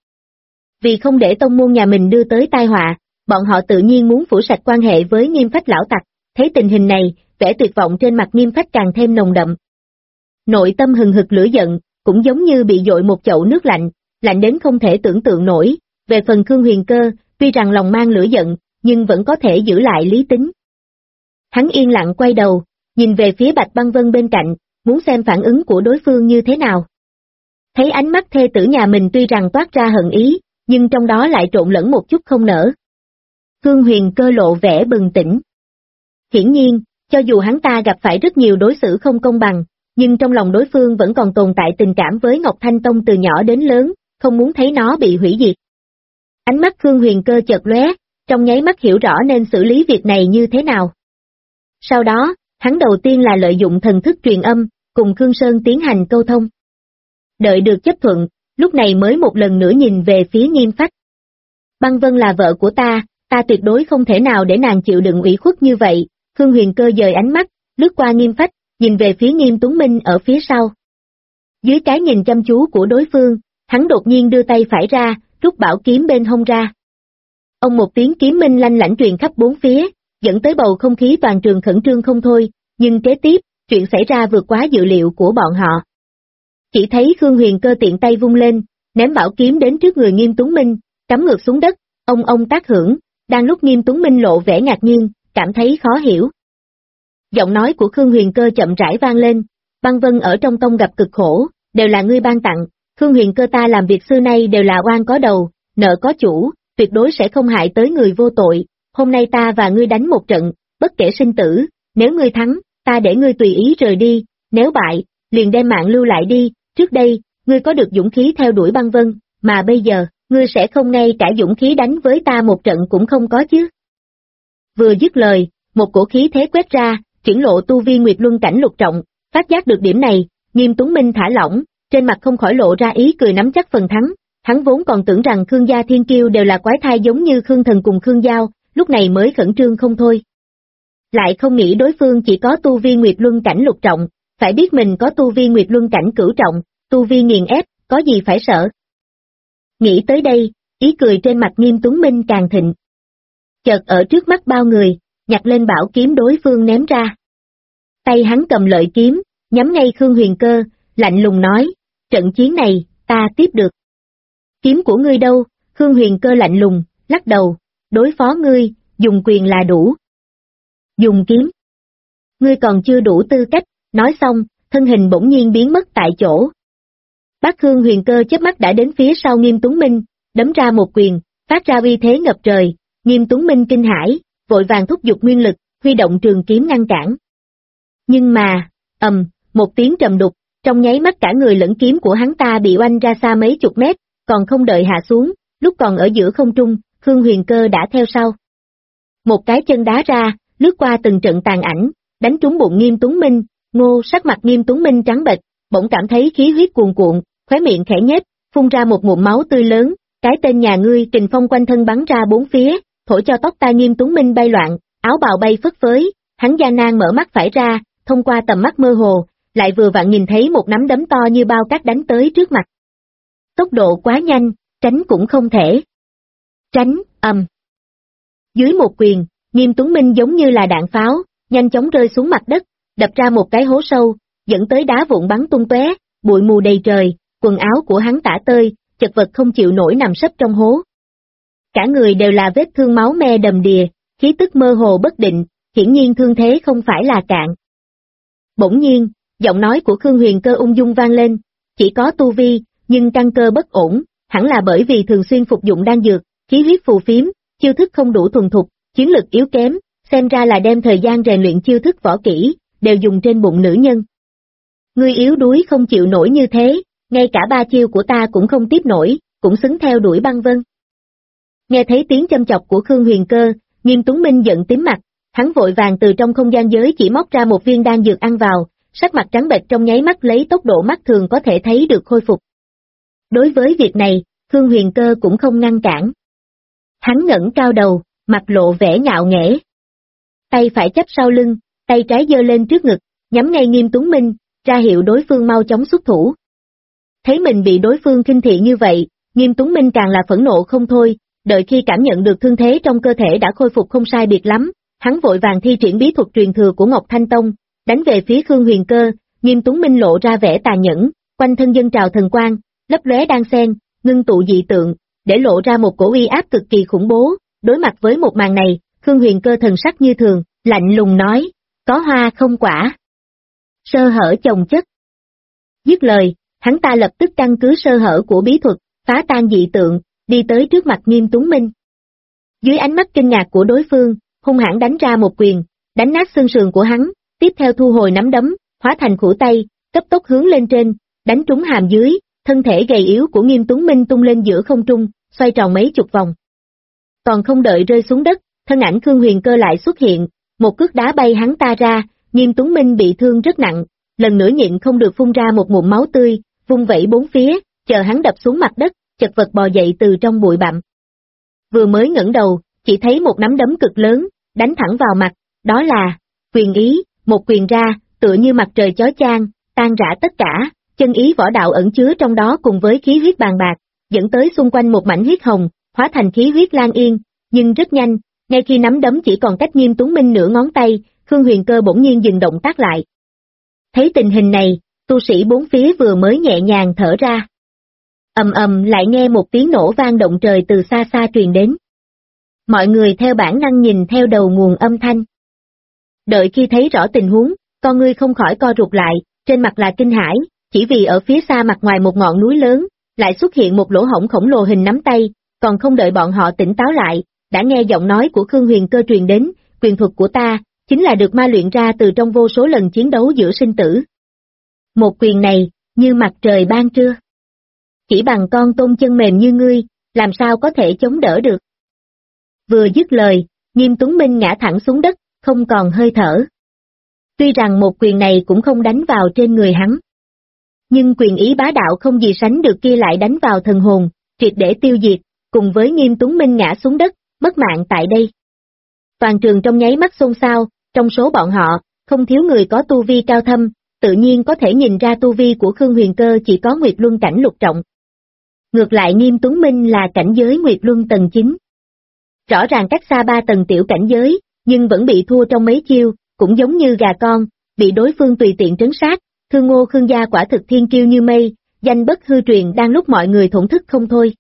Vì không để tông môn nhà mình đưa tới tai họa, bọn họ tự nhiên muốn phủ sạch quan hệ với Nghiêm Phách lão tặc, thấy tình hình này, vẻ tuyệt vọng trên mặt Nghiêm Phách càng thêm nồng đậm. Nội tâm hừng hực lửa giận, cũng giống như bị dội một chậu nước lạnh, lạnh đến không thể tưởng tượng nổi, về phần Khương Huyền Cơ, tuy rằng lòng mang lửa giận, nhưng vẫn có thể giữ lại lý tính. Hắn yên lặng quay đầu, nhìn về phía Bạch Băng Vân bên cạnh, muốn xem phản ứng của đối phương như thế nào. Thấy ánh mắt thê tử nhà mình tuy rằng toát ra hận ý, nhưng trong đó lại trộn lẫn một chút không nở. Khương Huyền Cơ lộ vẻ bừng tỉnh. Hiển nhiên, cho dù hắn ta gặp phải rất nhiều đối xử không công bằng, nhưng trong lòng đối phương vẫn còn tồn tại tình cảm với Ngọc Thanh Tông từ nhỏ đến lớn, không muốn thấy nó bị hủy diệt. Ánh mắt Khương Huyền Cơ chợt lóe, trong nháy mắt hiểu rõ nên xử lý việc này như thế nào. Sau đó, hắn đầu tiên là lợi dụng thần thức truyền âm, cùng Khương Sơn tiến hành câu thông. Đợi được chấp thuận, lúc này mới một lần nữa nhìn về phía Nghiêm Phách. Băng Vân là vợ của ta tuyệt đối không thể nào để nàng chịu đựng ủy khuất như vậy. Khương Huyền Cơ dời ánh mắt, lướt qua Nghiêm Phách, nhìn về phía Nghiêm Tuấn Minh ở phía sau. Dưới cái nhìn chăm chú của đối phương, hắn đột nhiên đưa tay phải ra, rút bảo kiếm bên hông ra. Ông một tiếng kiếm minh lanh lảnh truyền khắp bốn phía, dẫn tới bầu không khí toàn trường khẩn trương không thôi, nhưng kế tiếp, chuyện xảy ra vượt quá dự liệu của bọn họ. Chỉ thấy Khương Huyền Cơ tiện tay vung lên, ném bảo kiếm đến trước người Nghiêm Tuấn Minh, cắm ngược xuống đất, ông tác hưởng, đang lúc Nghiêm Tuấn Minh lộ vẻ ngạc nhiên, cảm thấy khó hiểu. Giọng nói của Khương Huyền Cơ chậm rãi vang lên, Băng Vân ở trong tông gặp cực khổ, đều là ngươi ban tặng, Khương Huyền Cơ ta làm việc xưa nay đều là oan có đầu, nợ có chủ, tuyệt đối sẽ không hại tới người vô tội, hôm nay ta và ngươi đánh một trận, bất kể sinh tử, nếu ngươi thắng, ta để ngươi tùy ý rời đi, nếu bại, liền đem mạng lưu lại đi, trước đây, ngươi có được dũng khí theo đuổi Băng Vân, mà bây giờ, ngươi sẽ không ngay cả dũng khí đánh với ta một trận cũng không có chứ. Vừa dứt lời, một cổ khí thế quét ra, triển lộ tu vi Nguyệt Luân cảnh lục trọng, phát giác được điểm này, Nghiêm Tuấn Minh thả lỏng, trên mặt không khỏi lộ ra ý cười nắm chắc phần thắng, hắn vốn còn tưởng rằng Khương gia thiên kiêu đều là quái thai giống như Khương Thần cùng Khương Giao, lúc này mới khẩn trương không thôi. Lại không nghĩ đối phương chỉ có tu vi Nguyệt Luân cảnh lục trọng, phải biết mình có tu vi Nguyệt Luân cảnh cửu trọng, tu vi nghiền ép, có gì phải sợ. Nghĩ tới đây, ý cười trên mặt Nghiêm Tuấn Minh càng thịnh. Chợt ở trước mắt bao người, nhặt lên bảo kiếm đối phương ném ra. Tay hắn cầm lợi kiếm, nhắm ngay Khương Huyền Cơ, lạnh lùng nói, trận chiến này, ta tiếp được. Kiếm của ngươi đâu? Khương Huyền Cơ lạnh lùng, lắc đầu, đối phó ngươi, dùng quyền là đủ. Dùng kiếm. Ngươi còn chưa đủ tư cách, nói xong, thân hình bỗng nhiên biến mất tại chỗ. Bác Khương Huyền Cơ chớp mắt đã đến phía sau Nghiêm Tuấn Minh, đấm ra một quyền, phát ra uy thế ngập trời, Nghiêm Tuấn Minh kinh hãi, vội vàng thúc giục nguyên lực, huy động trường kiếm ngăn cản. Nhưng mà, một tiếng trầm đục, trong nháy mắt cả người lẫn kiếm của hắn ta bị oanh ra xa mấy chục mét, còn không đợi hạ xuống, lúc còn ở giữa không trung, Khương Huyền Cơ đã theo sau. Một cái chân đá ra, lướt qua từng trận tàn ảnh, đánh trúng bụng Nghiêm Tuấn Minh, sắc mặt Nghiêm Tuấn Minh trắng bệch, bỗng cảm thấy khí huyết cuồn cuộn, khóe miệng khẽ nhếch, phun ra một ngụm máu tươi lớn, cái tên nhà ngươi kình phong quanh thân bắn ra bốn phía, thổi cho tóc tai Nghiêm Tuấn Minh bay loạn, áo bào bay phất phới, hắn gian nan mở mắt phải ra, thông qua tầm mắt mơ hồ, lại vừa vặn nhìn thấy một nắm đấm to như bao cát đánh tới trước mặt. Tốc độ quá nhanh, tránh cũng không thể. Tránh, Dưới một quyền, Nghiêm Tuấn Minh giống như là đạn pháo, nhanh chóng rơi xuống mặt đất, đập ra một cái hố sâu, dẫn tới đá vụn bắn tung tóe, bụi mù đầy trời, quần áo của hắn tả tơi, chật vật không chịu nổi nằm sấp trong hố. Cả người đều là vết thương máu me đầm đìa, khí tức mơ hồ bất định, hiển nhiên thương thế không phải là cạn. Bỗng nhiên, giọng nói của Khương Huyền Cơ ung dung vang lên, chỉ có tu vi, nhưng căn cơ bất ổn, hẳn là bởi vì thường xuyên phục dụng đan dược, khí huyết phù phiếm, chiêu thức không đủ thuần thục, chiến lực yếu kém, xem ra là đem thời gian rèn luyện chiêu thức võ kỹ, đều dùng trên bụng nữ nhân. Ngươi yếu đuối không chịu nổi như thế, ngay cả 3 chiêu của ta cũng không tiếp nổi, cũng xứng theo đuổi Băng Vân. Nghe thấy tiếng châm chọc của Khương Huyền Cơ, Nghiêm Tuấn Minh giận tím mặt, hắn vội vàng từ trong không gian giới chỉ móc ra một viên đan dược ăn vào, sắc mặt trắng bệch trong nháy mắt lấy tốc độ mắt thường có thể thấy được khôi phục. Đối với việc này, Khương Huyền Cơ cũng không ngăn cản. Hắn ngẩng cao đầu, mặt lộ vẻ ngạo nghễ. Tay phải chắp sau lưng, tay trái giơ lên trước ngực, nhắm ngay Nghiêm Tuấn Minh, ra hiệu đối phương mau chóng xuất thủ. Thấy mình bị đối phương khinh thị như vậy, Nghiêm Tuấn Minh càng là phẫn nộ không thôi, đợi khi cảm nhận được thương thế trong cơ thể đã khôi phục không sai biệt lắm, hắn vội vàng thi triển bí thuật truyền thừa của Ngọc Thanh Tông, đánh về phía Khương Huyền Cơ. Nghiêm Tuấn Minh lộ ra vẻ tàn nhẫn, quanh thân dâng trào thần quang, lấp lóe đan xen, ngưng tụ dị tượng, để lộ ra một cổ uy áp cực kỳ khủng bố. Đối mặt với một màn này, Khương Huyền Cơ thần sắc như thường, lạnh lùng nói, có hoa không quả. Sơ hở chồng chất. Dứt lời, hắn ta lập tức căn cứ sơ hở của bí thuật, phá tan dị tượng, đi tới trước mặt Nghiêm Tuấn Minh. Dưới ánh mắt kinh ngạc của đối phương, hung hãn đánh ra một quyền, đánh nát xương sườn của hắn, tiếp theo thu hồi nắm đấm, hóa thành khuỷu tay, cấp tốc hướng lên trên, đánh trúng hàm dưới, thân thể gầy yếu của Nghiêm Tuấn Minh tung lên giữa không trung, xoay tròn mấy chục vòng. Còn không đợi rơi xuống đất, thân ảnh Khương Huyền Cơ lại xuất hiện, một cước đá bay hắn ta ra. Nghiêm Tuấn Minh bị thương rất nặng, lần nữa nhịn không được phun ra một ngụm máu tươi, vung vẩy bốn phía, chờ hắn đập xuống mặt đất, chật vật bò dậy từ trong bụi bặm. Vừa mới ngẩng đầu, chỉ thấy một nắm đấm cực lớn, đánh thẳng vào mặt, đó là quyền ý, một quyền ra, tựa như mặt trời chói chang, tan rã tất cả, chân ý võ đạo ẩn chứa trong đó cùng với khí huyết bàn bạc, dẫn tới xung quanh một mảnh huyết hồng, hóa thành khí huyết lan yên, nhưng rất nhanh, ngay khi nắm đấm chỉ còn cách Nghiêm Tuấn Minh nửa ngón tay, Khương Huyền Cơ bỗng nhiên dừng động tác lại. Thấy tình hình này, tu sĩ bốn phía vừa mới nhẹ nhàng thở ra. Ầm ầm lại nghe một tiếng nổ vang động trời từ xa xa truyền đến. Mọi người theo bản năng nhìn theo đầu nguồn âm thanh. Đợi khi thấy rõ tình huống, con ngươi không khỏi co rụt lại, trên mặt là kinh hãi, chỉ vì ở phía xa mặt ngoài một ngọn núi lớn, lại xuất hiện một lỗ hổng khổng lồ hình nắm tay, còn không đợi bọn họ tỉnh táo lại, đã nghe giọng nói của Khương Huyền Cơ truyền đến, quyền thuật của ta, chính là được ma luyện ra từ trong vô số lần chiến đấu giữa sinh tử. Một quyền này, như mặt trời ban trưa. Chỉ bằng con tôm chân mềm như ngươi, làm sao có thể chống đỡ được. Vừa dứt lời, Nghiêm Tuấn Minh ngã thẳng xuống đất, không còn hơi thở. Tuy rằng một quyền này cũng không đánh vào trên người hắn. Nhưng quyền ý bá đạo không gì sánh được kia lại đánh vào thần hồn, triệt để tiêu diệt, cùng với Nghiêm Tuấn Minh ngã xuống đất, mất mạng tại đây. Toàn trường trong nháy mắt xôn xao, trong số bọn họ, không thiếu người có tu vi cao thâm, tự nhiên có thể nhìn ra tu vi của Khương Huyền Cơ chỉ có Nguyệt Luân cảnh lục trọng. Ngược lại Nghiêm Tuấn Minh là cảnh giới Nguyệt Luân tầng 9. Rõ ràng cách xa 3 tầng tiểu cảnh giới, nhưng vẫn bị thua trong mấy chiêu, cũng giống như gà con, bị đối phương tùy tiện trấn sát. Thương Ngô Khương gia quả thực thiên kiêu như mây, danh bất hư truyền đang lúc mọi người thổn thức không thôi.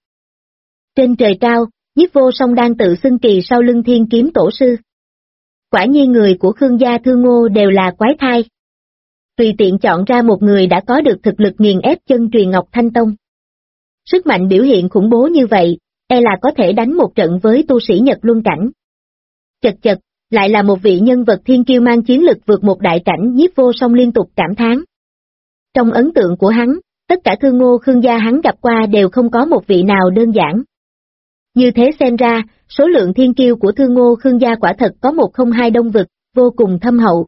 Trên trời cao, Nhiếp Vô Song đang tự xưng kỳ sau lưng Thiên Kiếm Tổ sư. Quả nhiên người của Khương gia Thương Ngô đều là quái thai. Tùy tiện chọn ra một người đã có được thực lực nghiền ép chân truyền Ngọc Thanh Tông. Sức mạnh biểu hiện khủng bố như vậy, e là có thể đánh một trận với tu sĩ Nhật Luân cảnh. Chật chật, lại là một vị nhân vật thiên kiêu mang chiến lực vượt một đại cảnh. Nhiếp Vô Song liên tục cảm thán. Trong ấn tượng của hắn, tất cả Thương Ngô Khương gia hắn gặp qua đều không có một vị nào đơn giản. Như thế xem ra, số lượng thiên kiêu của Thương Ngô Khương gia quả thật có một không hai đông vực, vô cùng thâm hậu.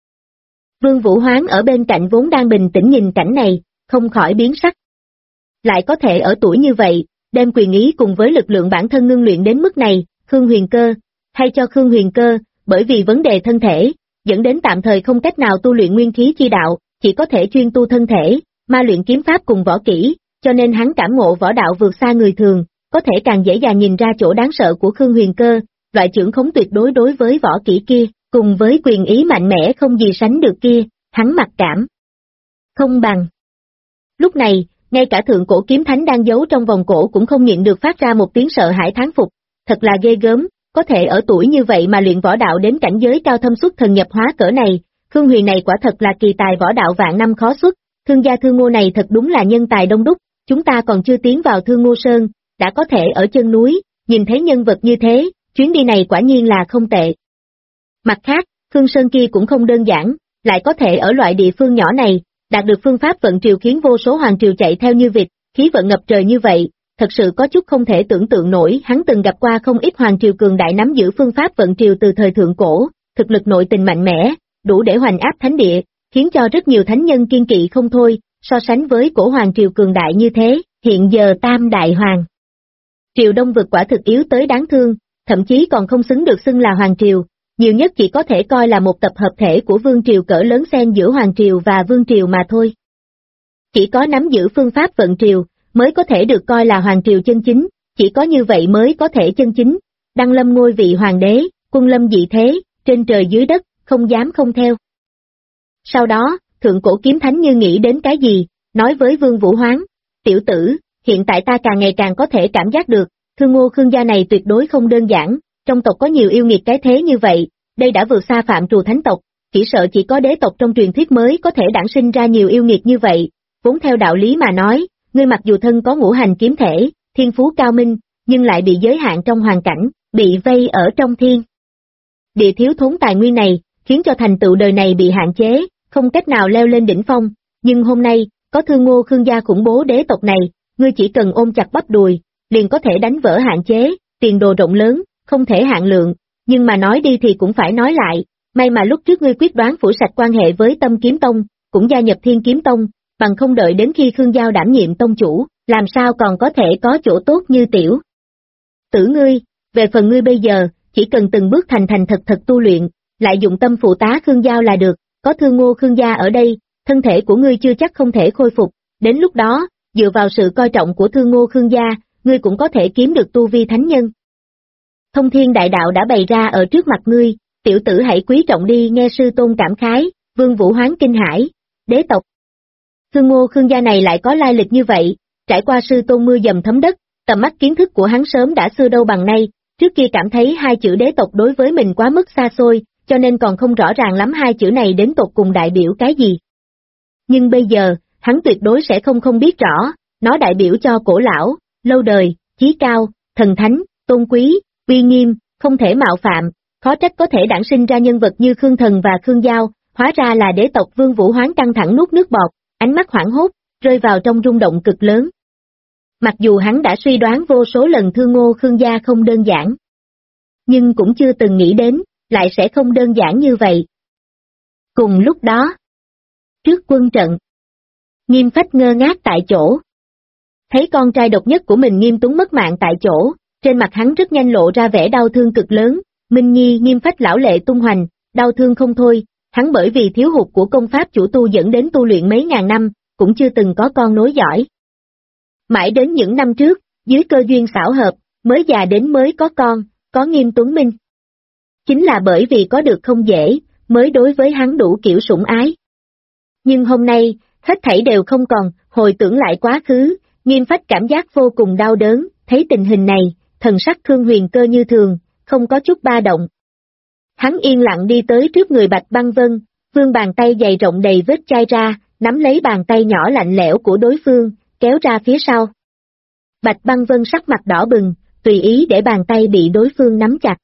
Vương Vũ Hoán ở bên cạnh vốn đang bình tĩnh nhìn cảnh này, không khỏi biến sắc. Lại có thể ở tuổi như vậy, đem quyền ý cùng với lực lượng bản thân ngưng luyện đến mức này, Khương Huyền Cơ, hay cho Khương Huyền Cơ, bởi vì vấn đề thân thể, dẫn đến tạm thời không cách nào tu luyện nguyên khí chi đạo, chỉ có thể chuyên tu thân thể, ma luyện kiếm pháp cùng võ kỹ, cho nên hắn cảm ngộ võ đạo vượt xa người thường, có thể càng dễ dàng nhìn ra chỗ đáng sợ của Khương Huyền Cơ, loại trưởng khống tuyệt đối đối với võ kỹ kia, cùng với quyền ý mạnh mẽ không gì sánh được kia, hắn mặc cảm không bằng. Lúc này, ngay cả thượng cổ kiếm thánh đang giấu trong vòng cổ cũng không nhịn được phát ra một tiếng sợ hãi thán phục, thật là ghê gớm, có thể ở tuổi như vậy mà luyện võ đạo đến cảnh giới cao thâm xuất thần nhập hóa cỡ này, Khương Huyền này quả thật là kỳ tài võ đạo vạn năm khó xuất, Thương gia Thương Ngô này thật đúng là nhân tài đông đúc, chúng ta còn chưa tiến vào Thương Ngô Sơn, đã có thể ở chân núi, nhìn thấy nhân vật như thế, chuyến đi này quả nhiên là không tệ. Mặt khác, Khương Sơn kia cũng không đơn giản, lại có thể ở loại địa phương nhỏ này, đạt được phương pháp vận triều khiến vô số hoàng triều chạy theo như vịt, khí vận ngập trời như vậy, thật sự có chút không thể tưởng tượng nổi. Hắn từng gặp qua không ít hoàng triều cường đại nắm giữ phương pháp vận triều từ thời thượng cổ, thực lực nội tình mạnh mẽ, đủ để hoành áp thánh địa, khiến cho rất nhiều thánh nhân kiên kỵ không thôi. So sánh với cổ hoàng triều cường đại như thế, hiện giờ Tam Đại Hoàng triều Đông vực quả thực yếu tới đáng thương, thậm chí còn không xứng được xưng là hoàng triều, nhiều nhất chỉ có thể coi là một tập hợp thể của vương triều cỡ lớn xen giữa hoàng triều và vương triều mà thôi. Chỉ có nắm giữ phương pháp vận triều, mới có thể được coi là hoàng triều chân chính, chỉ có như vậy mới có thể chân chính, đăng lâm ngôi vị hoàng đế, quân lâm dị thế, trên trời dưới đất, không dám không theo. Sau đó, thượng cổ kiếm thánh như nghĩ đến cái gì, nói với Vương Vũ Hoán, tiểu tử, hiện tại ta càng ngày càng có thể cảm giác được, Thương Ngô Khương gia này tuyệt đối không đơn giản, trong tộc có nhiều yêu nghiệt cái thế như vậy, đây đã vượt xa phạm trù thánh tộc, chỉ sợ chỉ có đế tộc trong truyền thuyết mới có thể đản sinh ra nhiều yêu nghiệt như vậy, vốn theo đạo lý mà nói, ngươi mặc dù thân có ngũ hành kiếm thể, thiên phú cao minh, nhưng lại bị giới hạn trong hoàn cảnh, bị vây ở trong thiên địa thiếu thốn tài nguyên này, khiến cho thành tựu đời này bị hạn chế, không cách nào leo lên đỉnh phong, nhưng hôm nay, có Thương Ngô Khương gia khủng bố đế tộc này, ngươi chỉ cần ôm chặt bắp đùi, liền có thể đánh vỡ hạn chế, tiền đồ rộng lớn, không thể hạn lượng, nhưng mà nói đi thì cũng phải nói lại, may mà lúc trước ngươi quyết đoán phủi sạch quan hệ với Tâm Kiếm Tông, cũng gia nhập Thiên Kiếm Tông, bằng không đợi đến khi Khương Giao đảm nhiệm tông chủ, làm sao còn có thể có chỗ tốt như tiểu tử ngươi, về phần ngươi bây giờ, chỉ cần từng bước thành thật tu luyện, lại dụng tâm phụ tá Khương Giao là được, có Thương Ngô Khương gia ở đây, thân thể của ngươi chưa chắc không thể khôi phục, đến lúc đó, dựa vào sự coi trọng của Thương Ngô Khương gia, ngươi cũng có thể kiếm được tu vi thánh nhân. Thông thiên đại đạo đã bày ra ở trước mặt ngươi, tiểu tử hãy quý trọng đi nghe sư tôn cảm khái, Vương Vũ Hoán kinh hãi, đế tộc. Thương Ngô Khương gia này lại có lai lịch như vậy, trải qua sư tôn mưa dầm thấm đất, tầm mắt kiến thức của hắn sớm đã xưa đâu bằng nay, trước kia cảm thấy hai chữ đế tộc đối với mình quá mức xa xôi, cho nên còn không rõ ràng lắm hai chữ này đến tột cùng đại biểu cái gì. Nhưng bây giờ, hắn tuyệt đối sẽ không biết rõ, nó đại biểu cho cổ lão, lâu đời, chí cao, thần thánh, tôn quý, uy nghiêm, không thể mạo phạm, khó trách có thể đản sinh ra nhân vật như Khương Thần và Khương Giao, hóa ra là đế tộc. Vương Vũ Hoán căng thẳng nuốt nước bọt, ánh mắt hoảng hốt, rơi vào trong rung động cực lớn. Mặc dù hắn đã suy đoán vô số lần Thương Ngô Khương gia không đơn giản, nhưng cũng chưa từng nghĩ đến, lại sẽ không đơn giản như vậy. Cùng lúc đó, trước quân trận, Nghiêm Phách ngơ ngác tại chỗ. Thấy con trai độc nhất của mình Nghiêm Tuấn mất mạng tại chỗ, trên mặt hắn rất nhanh lộ ra vẻ đau thương cực lớn, Minh Nhi Nghiêm Phách lão lệ tung hoành, đau thương không thôi, hắn bởi vì thiếu hụt của công pháp chủ tu dẫn đến tu luyện mấy ngàn năm, cũng chưa từng có con nối dõi. Mãi đến những năm trước, dưới cơ duyên xảo hợp, mới già đến mới có con, có Nghiêm Tuấn Minh. Chính là bởi vì có được không dễ, mới đối với hắn đủ kiểu sủng ái. Nhưng hôm nay, hết thảy đều không còn, hồi tưởng lại quá khứ, Nghiêm Phách cảm giác vô cùng đau đớn, thấy tình hình này, thần sắc Khương Huyền Cơ như thường, không có chút ba động. Hắn yên lặng đi tới trước người Bạch Băng Vân, vươn bàn tay dày rộng đầy vết chai ra, nắm lấy bàn tay nhỏ lạnh lẽo của đối phương, kéo ra phía sau. Bạch Băng Vân sắc mặt đỏ bừng, tùy ý để bàn tay bị đối phương nắm chặt.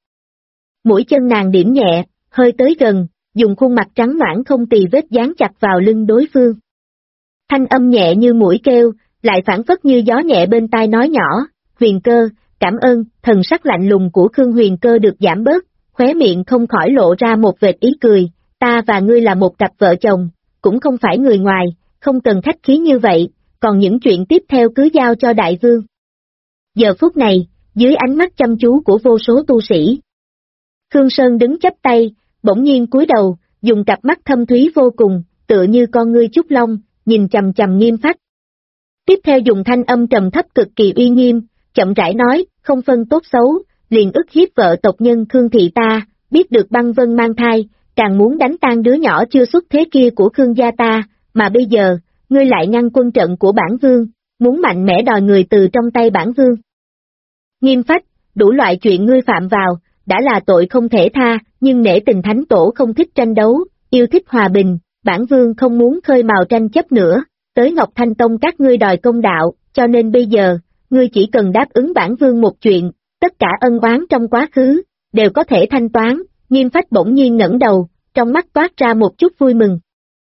Mũi chân nàng điểm nhẹ, hơi tới gần, dùng khuôn mặt trắng nõn không tì vết dán chặt vào lưng đối phương. Thanh âm nhẹ như mũi kêu, lại phảng phất như gió nhẹ bên tai nói nhỏ, Huyền Cơ, cảm ơn. Thần sắc lạnh lùng của Khương Huyền Cơ được giảm bớt, khóe miệng không khỏi lộ ra một vệt ý cười, ta và ngươi là một cặp vợ chồng, cũng không phải người ngoài, không cần khách khí như vậy, còn những chuyện tiếp theo cứ giao cho đại vương. Giờ phút này, dưới ánh mắt chăm chú của vô số tu sĩ, Khương Sơn đứng chắp tay, bỗng nhiên cúi đầu, dùng cặp mắt thâm thúy vô cùng, tựa như con ngươi trúc long, nhìn chằm chằm Nghiêm Phách. Tiếp theo dùng thanh âm trầm thấp cực kỳ uy nghiêm, chậm rãi nói, không phân tốt xấu, liền ức hiếp vợ tộc nhân Khương thị ta, biết được Băng Vân mang thai, càng muốn đánh tan đứa nhỏ chưa xuất thế kia của Khương gia ta, mà bây giờ, ngươi lại ngăn quân trận của bản vương, muốn mạnh mẽ đòi người từ trong tay bản vương. Nghiêm Phách, đủ loại chuyện ngươi phạm vào, đã là tội không thể tha, nhưng nể tình thánh tổ không thích tranh đấu, yêu thích hòa bình, bản vương không muốn khơi mào tranh chấp nữa, tới Ngọc Thanh Tông các ngươi đòi công đạo, cho nên bây giờ, ngươi chỉ cần đáp ứng bản vương một chuyện, tất cả ân oán trong quá khứ, đều có thể thanh toán. Nghiêm Phách bỗng nhiên ngẩng đầu, trong mắt toát ra một chút vui mừng.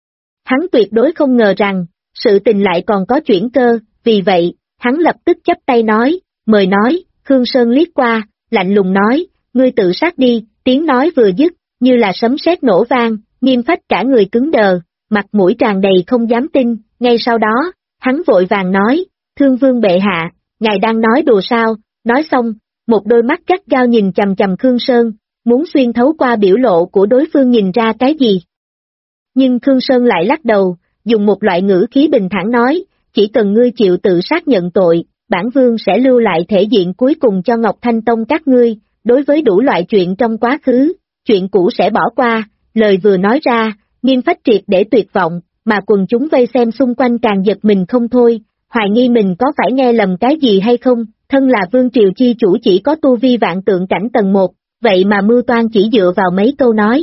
Hắn tuyệt đối không ngờ rằng, sự tình lại còn có chuyển cơ, vì vậy, hắn lập tức chắp tay nói, mời nói. Khương Sơn liếc qua, lạnh lùng nói, ngươi tự sát đi. Tiếng nói vừa dứt, như là sấm sét nổ vang, Nghiêm Phách cả người cứng đờ, mặt mũi tràn đầy không dám tin, ngay sau đó, hắn vội vàng nói, Thương Vương bệ hạ, ngài đang nói đùa sao? Nói xong, một đôi mắt gắt gao nhìn chằm chằm Khương Sơn, muốn xuyên thấu qua biểu lộ của đối phương nhìn ra cái gì. Nhưng Khương Sơn lại lắc đầu, dùng một loại ngữ khí bình thản nói, chỉ cần ngươi chịu tự sát nhận tội, bản vương sẽ lưu lại thể diện cuối cùng cho Ngọc Thanh Tông các ngươi, đối với đủ loại chuyện trong quá khứ, chuyện cũ sẽ bỏ qua, lời vừa nói ra, Nghiêm Phách triệt để tuyệt vọng, mà quần chúng vây xem xung quanh càng giật mình không thôi, hoài nghi mình có phải nghe lầm cái gì hay không, thân là vương triều chi chủ chỉ có tu vi vạn tượng cảnh tầng 1, vậy mà mưu toan chỉ dựa vào mấy câu nói.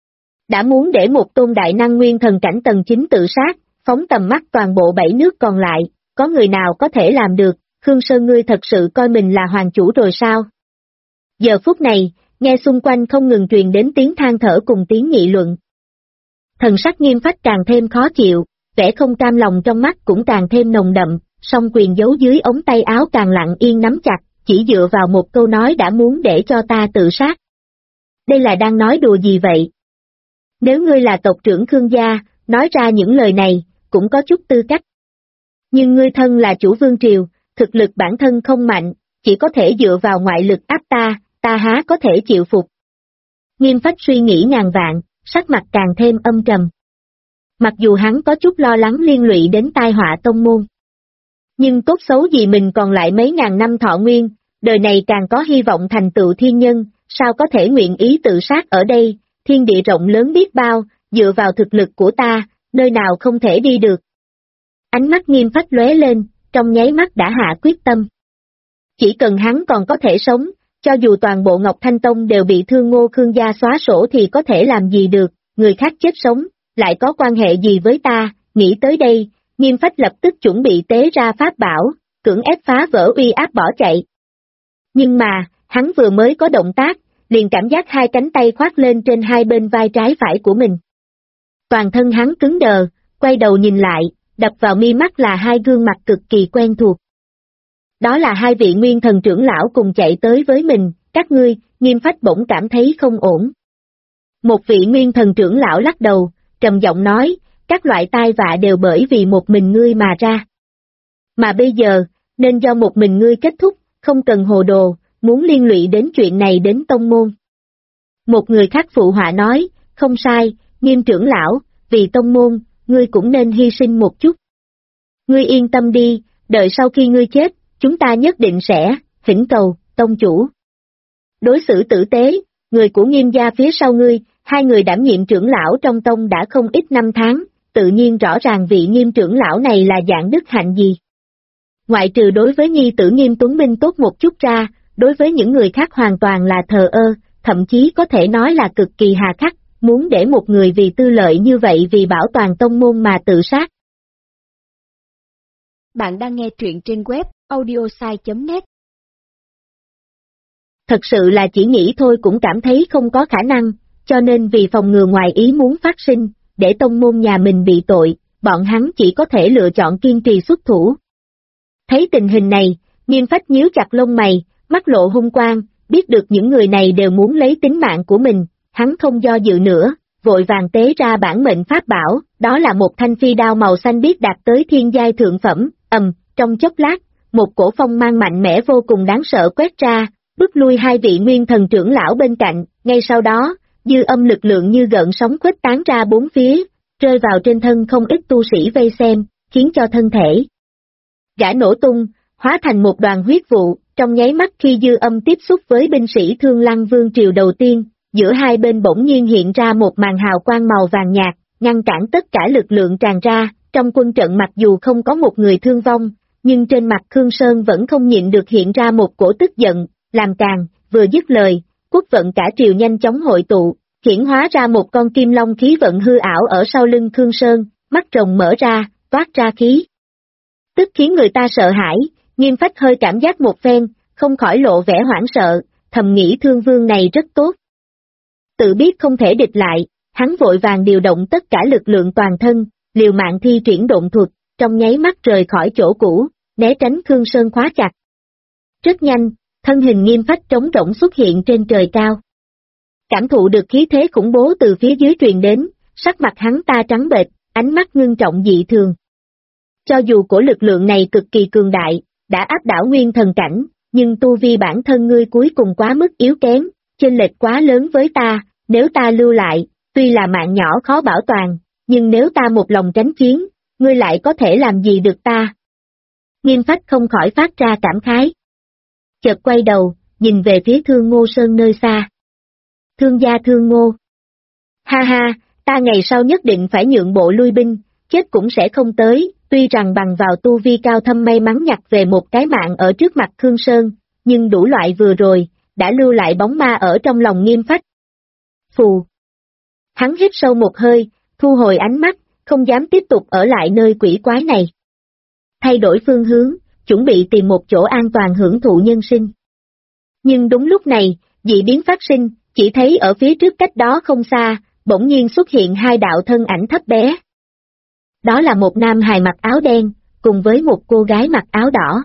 Đã muốn để một tôn đại năng nguyên thần cảnh tầng 9 tự sát, phóng tầm mắt toàn bộ 7 nước còn lại, có người nào có thể làm được, Khương Sơn ngươi thật sự coi mình là hoàng chủ rồi sao? Giờ phút này, nghe xung quanh không ngừng truyền đến tiếng than thở cùng tiếng nghị luận. Thần sắc Nghiêm Phách càng thêm khó chịu, vẻ không cam lòng trong mắt cũng càng thêm nồng đậm, song quyền giấu dưới ống tay áo càng lặng yên nắm chặt, chỉ dựa vào một câu nói đã muốn để cho ta tự sát. Đây là đang nói đùa gì vậy? Nếu ngươi là tộc trưởng Khương gia, nói ra những lời này, cũng có chút tư cách. Nhưng ngươi thân là chủ vương triều, thực lực bản thân không mạnh, chỉ có thể dựa vào ngoại lực áp ta há có thể chịu phục. Nghiêm Phách suy nghĩ ngàn vạn, sắc mặt càng thêm âm trầm. Mặc dù hắn có chút lo lắng liên lụy đến tai họa tông môn. Nhưng tốt xấu gì mình còn lại mấy ngàn năm thọ nguyên, đời này càng có hy vọng thành tựu thiên nhân, sao có thể nguyện ý tự sát ở đây, thiên địa rộng lớn biết bao, dựa vào thực lực của ta, nơi nào không thể đi được. Ánh mắt Nghiêm Phách lóe lên, trong nháy mắt đã hạ quyết tâm. Chỉ cần hắn còn có thể sống, cho dù toàn bộ Ngọc Thanh Tông đều bị Thương Ngô Khương gia xóa sổ thì có thể làm gì được, người khác chết sống, lại có quan hệ gì với ta, nghĩ tới đây, Nghiêm Phách lập tức chuẩn bị tế ra pháp bảo, cưỡng ép phá vỡ uy áp bỏ chạy. Nhưng mà, hắn vừa mới có động tác, liền cảm giác hai cánh tay khoác lên trên hai bên vai trái phải của mình. Toàn thân hắn cứng đờ, quay đầu nhìn lại, đập vào mi mắt là hai gương mặt cực kỳ quen thuộc. Đó là hai vị nguyên thần trưởng lão cùng chạy tới với mình, các ngươi, Nghiêm Phách bỗng cảm thấy không ổn. Một vị nguyên thần trưởng lão lắc đầu, trầm giọng nói, các loại tai vạ đều bởi vì một mình ngươi mà ra. Mà bây giờ, nên do một mình ngươi kết thúc, không cần hồ đồ, muốn liên lụy đến chuyện này đến tông môn. Một người khác phụ họa nói, không sai, Nghiêm trưởng lão, vì tông môn, ngươi cũng nên hy sinh một chút. Ngươi yên tâm đi, đợi sau khi ngươi chết, chúng ta nhất định sẽ, thỉnh cầu, tông chủ. Đối xử tử tế, người của Nghiêm gia phía sau ngươi, hai người đảm nhiệm trưởng lão trong tông đã không ít năm tháng, tự nhiên rõ ràng vị Nghiêm trưởng lão này là dạng đức hạnh gì. Ngoại trừ đối với nhi tử Nghiêm Tuấn Minh tốt một chút ra, đối với những người khác hoàn toàn là thờ ơ, thậm chí có thể nói là cực kỳ hà khắc, muốn để một người vì tư lợi như vậy vì bảo toàn tông môn mà tự sát. Bạn đang nghe truyện trên web audiosai.net. Thật sự là chỉ nghĩ thôi cũng cảm thấy không có khả năng, cho nên vì phòng ngừa ngoài ý muốn phát sinh, để tông môn nhà mình bị tội, bọn hắn chỉ có thể lựa chọn kiên trì xuất thủ. Thấy tình hình này, Nghiêm Phách nhíu chặt lông mày, mắt lộ hung quang, biết được những người này đều muốn lấy tính mạng của mình, hắn không do dự nữa, vội vàng tế ra bản mệnh pháp bảo, đó là một thanh phi đao màu xanh biếc đạt tới thiên giai thượng phẩm, trong chốc lát, một cổ phong mang mạnh mẽ vô cùng đáng sợ quét ra, bước lui hai vị nguyên thần trưởng lão bên cạnh, ngay sau đó, dư âm lực lượng như gợn sóng khuếch tán ra bốn phía, rơi vào trên thân không ít tu sĩ vây xem, khiến cho thân thể gã nổ tung, hóa thành một đoàn huyết vụ, trong nháy mắt khi dư âm tiếp xúc với binh sĩ Thương Lăng Vương triều đầu tiên, giữa hai bên bỗng nhiên hiện ra một màn hào quang màu vàng nhạt, ngăn cản tất cả lực lượng tràn ra, trong quân trận mặc dù không có một người thương vong, nhưng trên mặt Khương Sơn vẫn không nhịn được hiện ra một cổ tức giận, làm càng, vừa dứt lời, quốc vận cả triều nhanh chóng hội tụ, hiển hóa ra một con kim long khí vận hư ảo ở sau lưng Khương Sơn, mắt rồng mở ra, toát ra khí. Tức khiến người ta sợ hãi, Nghiêm Phách hơi cảm giác một phen, không khỏi lộ vẻ hoảng sợ, thầm nghĩ Thương Vương này rất tốt. Tự biết không thể địch lại, hắn vội vàng điều động tất cả lực lượng toàn thân, liều mạng thi triển độn thuật, trong nháy mắt rời khỏi chỗ cũ, né tránh Khương Sơn khóa chặt. Rất nhanh, thân hình Nghiêm Phách trống rỗng xuất hiện trên trời cao. Cảm thụ được khí thế khủng bố từ phía dưới truyền đến, sắc mặt hắn ta trắng bệch, ánh mắt ngưng trọng dị thường. Cho dù cổ lực lượng này cực kỳ cường đại, đã áp đảo nguyên thần cảnh, nhưng tu vi bản thân ngươi cuối cùng quá mức yếu kém, chênh lệch quá lớn với ta, nếu ta lưu lại, tuy là mạng nhỏ khó bảo toàn, nhưng nếu ta một lòng tránh chiến, ngươi lại có thể làm gì được ta? Nghiêm Phách không khỏi phát ra cảm khái. Chợt quay đầu, nhìn về phía Thương Ngô Sơn nơi xa. Thương gia Thương Ngô. Ha ha, ta ngày sau nhất định phải nhượng bộ lui binh, chết cũng sẽ không tới, tuy rằng bằng vào tu vi cao thâm may mắn nhặt về một cái mạng ở trước mặt Khương Sơn, nhưng đủ loại vừa rồi, đã lưu lại bóng ma ở trong lòng Nghiêm Phách. Phù. Hắn hít sâu một hơi, thu hồi ánh mắt, không dám tiếp tục ở lại nơi quỷ quái này. Thay đổi phương hướng, chuẩn bị tìm một chỗ an toàn hưởng thụ nhân sinh. Nhưng đúng lúc này, dị biến phát sinh, chỉ thấy ở phía trước cách đó không xa, bỗng nhiên xuất hiện hai đạo thân ảnh thấp bé. Đó là một nam hài mặc áo đen, cùng với một cô gái mặc áo đỏ.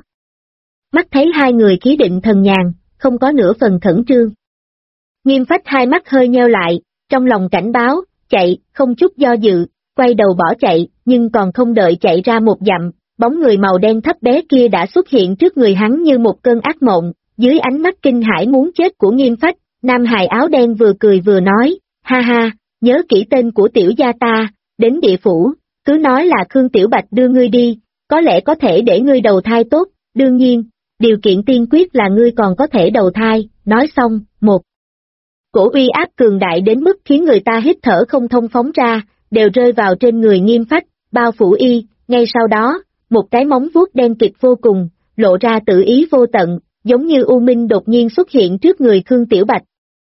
Mắt thấy hai người khí định thần nhàn, không có nửa phần khẩn trương. Nghiêm Phách hai mắt hơi nheo lại, trong lòng cảnh báo, chạy, không chút do dự, quay đầu bỏ chạy, nhưng còn không đợi chạy ra một dặm, bóng người màu đen thấp bé kia đã xuất hiện trước người hắn như một cơn ác mộng, dưới ánh mắt kinh hãi muốn chết của Nghiêm Phách, nam hài áo đen vừa cười vừa nói, ha ha, nhớ kỹ tên của tiểu gia ta, đến địa phủ, cứ nói là Khương Tiểu Bạch đưa ngươi đi, có lẽ có thể để ngươi đầu thai tốt, đương nhiên, điều kiện tiên quyết là ngươi còn có thể đầu thai, nói xong, một cổ uy áp cường đại đến mức khiến người ta hít thở không thông phóng ra, đều rơi vào trên người Nghiêm Phách, bao phủ y, ngay sau đó, một cái móng vuốt đen kịt vô cùng, lộ ra tự ý vô tận, giống như U Minh đột nhiên xuất hiện trước người Khương Tiểu Bạch.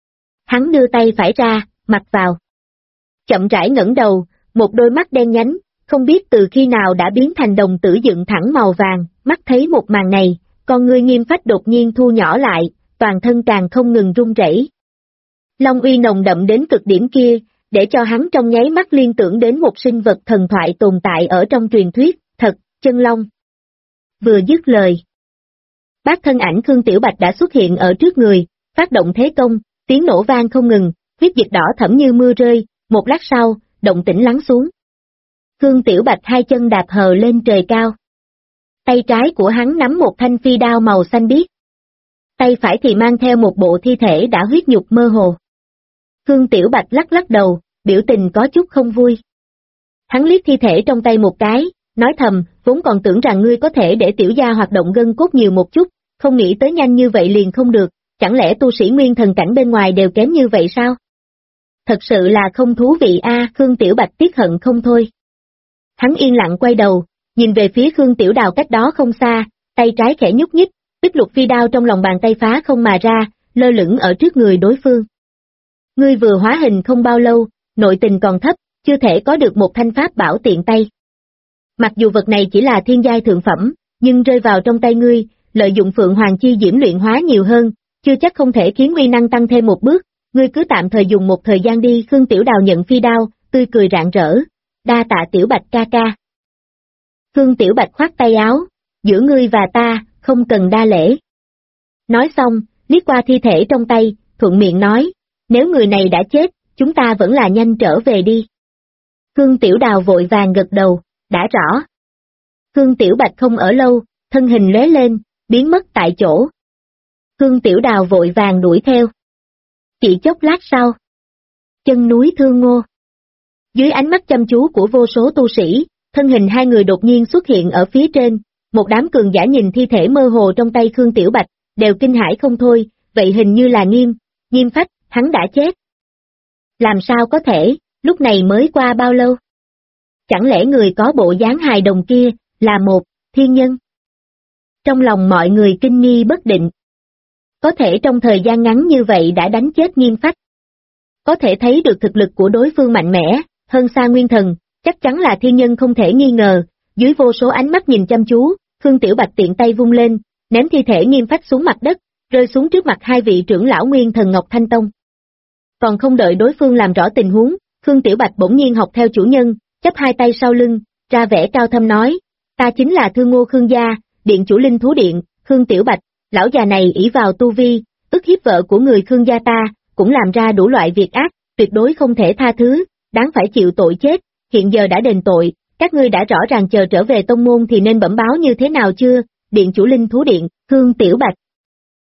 Hắn đưa tay phải ra, mặc vào. Chậm rãi ngẩng đầu, một đôi mắt đen nhánh, không biết từ khi nào đã biến thành đồng tử dựng thẳng màu vàng, mắt thấy một màn này, con ngươi Nghiêm Phách đột nhiên thu nhỏ lại, toàn thân càng không ngừng run rẩy. Long uy nồng đậm đến cực điểm kia, để cho hắn trong nháy mắt liên tưởng đến một sinh vật thần thoại tồn tại ở trong truyền thuyết, thật, chân long. Vừa dứt lời, bác thân ảnh Khương Tiểu Bạch đã xuất hiện ở trước người, phát động thế công, tiếng nổ vang không ngừng, huyết dịch đỏ thẫm như mưa rơi, một lát sau, động tĩnh lắng xuống. Khương Tiểu Bạch hai chân đạp hờ lên trời cao. Tay trái của hắn nắm một thanh phi đao màu xanh biếc. Tay phải thì mang theo một bộ thi thể đã huyết nhục mơ hồ. Khương Tiểu Bạch lắc lắc đầu, biểu tình có chút không vui. Hắn liếc thi thể trong tay một cái, nói thầm, vốn còn tưởng rằng ngươi có thể để tiểu gia hoạt động gân cốt nhiều một chút, không nghĩ tới nhanh như vậy liền không được, chẳng lẽ tu sĩ nguyên thần cảnh bên ngoài đều kém như vậy sao? Thật sự là không thú vị a, Khương Tiểu Bạch tiếc hận không thôi. Hắn yên lặng quay đầu, nhìn về phía Khương Tiểu Đào cách đó không xa, tay trái khẽ nhúc nhích, Bích Lục phi đao trong lòng bàn tay phá không mà ra, lơ lửng ở trước người đối phương. Ngươi vừa hóa hình không bao lâu, nội tình còn thấp, chưa thể có được một thanh pháp bảo tiện tay. Mặc dù vật này chỉ là thiên giai thượng phẩm, nhưng rơi vào trong tay ngươi, lợi dụng Phượng Hoàng Chi Diễm luyện hóa nhiều hơn, chưa chắc không thể khiến uy năng tăng thêm một bước, ngươi cứ tạm thời dùng một thời gian đi. Khương Tiểu Đào nhận phi đao, tươi cười rạng rỡ, đa tạ Tiểu Bạch ca ca. Khương Tiểu Bạch khoát tay áo, giữa ngươi và ta, không cần đa lễ. Nói xong, liếc qua thi thể trong tay, thuận miệng nói, nếu người này đã chết, chúng ta vẫn là nhanh trở về đi. Khương Tiểu Đào vội vàng gật đầu, đã rõ. Khương Tiểu Bạch không ở lâu, thân hình lóe lên, biến mất tại chỗ. Khương Tiểu Đào vội vàng đuổi theo. Chỉ chốc lát sau, chân núi Thương Ngô. Dưới ánh mắt chăm chú của vô số tu sĩ, thân hình hai người đột nhiên xuất hiện ở phía trên, một đám cường giả nhìn thi thể mơ hồ trong tay Khương Tiểu Bạch, đều kinh hãi không thôi, vậy hình như là Nghiêm Phách, hắn đã chết. Làm sao có thể, lúc này mới qua bao lâu? Chẳng lẽ người có bộ dáng hài đồng kia, là một thiên nhân? Trong lòng mọi người kinh nghi bất định. Có thể trong thời gian ngắn như vậy đã đánh chết Nghiêm Phách. Có thể thấy được thực lực của đối phương mạnh mẽ, hơn xa nguyên thần, chắc chắn là thiên nhân không thể nghi ngờ. Dưới vô số ánh mắt nhìn chăm chú, Khương Tiểu Bạch tiện tay vung lên, ném thi thể Nghiêm Phách xuống mặt đất, rơi xuống trước mặt hai vị trưởng lão nguyên thần Ngọc Thanh Tông. Còn không đợi đối phương làm rõ tình huống, Khương Tiểu Bạch bỗng nhiên học theo chủ nhân, chắp hai tay sau lưng, ra vẻ cao thâm nói, ta chính là Thương Ngô Khương gia, điện chủ linh thú điện. Khương Tiểu Bạch, lão già này ỷ vào tu vi, ức hiếp vợ của người Khương gia ta, cũng làm ra đủ loại việc ác, tuyệt đối không thể tha thứ, đáng phải chịu tội chết, hiện giờ đã đền tội, các ngươi đã rõ ràng chờ trở về tông môn thì nên bẩm báo như thế nào chưa? Điện chủ linh thú điện, Khương Tiểu Bạch.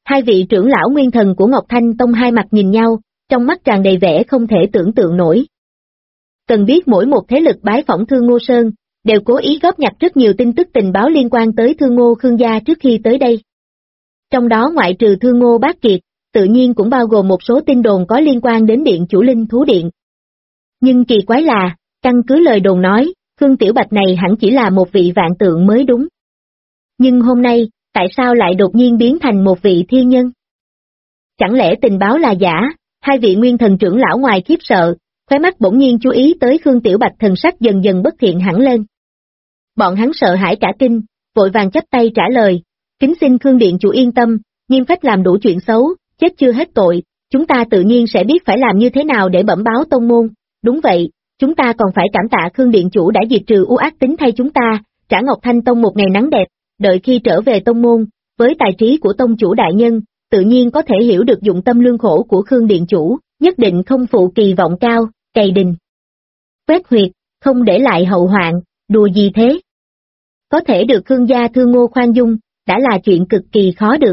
Hai vị trưởng lão nguyên thần của Ngọc Thanh Tông hai mặt nhìn nhau, trong mắt tràn đầy vẻ không thể tưởng tượng nổi. Cần biết mỗi một thế lực bái phỏng Thương Ngô Sơn, đều cố ý góp nhặt rất nhiều tin tức tình báo liên quan tới Thương Ngô Khương gia trước khi tới đây. Trong đó ngoại trừ Thương Ngô Bát Kiệt, tự nhiên cũng bao gồm một số tin đồn có liên quan đến Điện Chủ Linh Thú Điện. Nhưng kỳ quái là, căn cứ lời đồn nói, Khương Tiểu Bạch này hẳn chỉ là một vị vạn tượng mới đúng. Nhưng hôm nay, tại sao lại đột nhiên biến thành một vị thiên nhân? Chẳng lẽ tình báo là giả? Hai vị nguyên thần trưởng lão ngoài khiếp sợ, khóe mắt bỗng nhiên chú ý tới Khương Tiểu Bạch thần sắc dần dần bất thiện hẳn lên. Bọn hắn sợ hãi cả kinh, vội vàng chắp tay trả lời, kính xin Khương Điện Chủ yên tâm, nghiêm phách làm đủ chuyện xấu, chết chưa hết tội, chúng ta tự nhiên sẽ biết phải làm như thế nào để bẩm báo tông môn. Đúng vậy, chúng ta còn phải cảm tạ Khương Điện Chủ đã diệt trừ u ác tính thay chúng ta, trả Ngọc Thanh Tông một ngày nắng đẹp, đợi khi trở về tông môn, với tài trí của tông chủ đại nhân, tự nhiên có thể hiểu được dụng tâm lương khổ của Khương Điện Chủ, nhất định không phụ kỳ vọng cao, cày đình. Quét huyệt, không để lại hậu hoạn, đùa gì thế? Có thể được Khương gia Thương Ngô khoan dung, đã là chuyện cực kỳ khó được.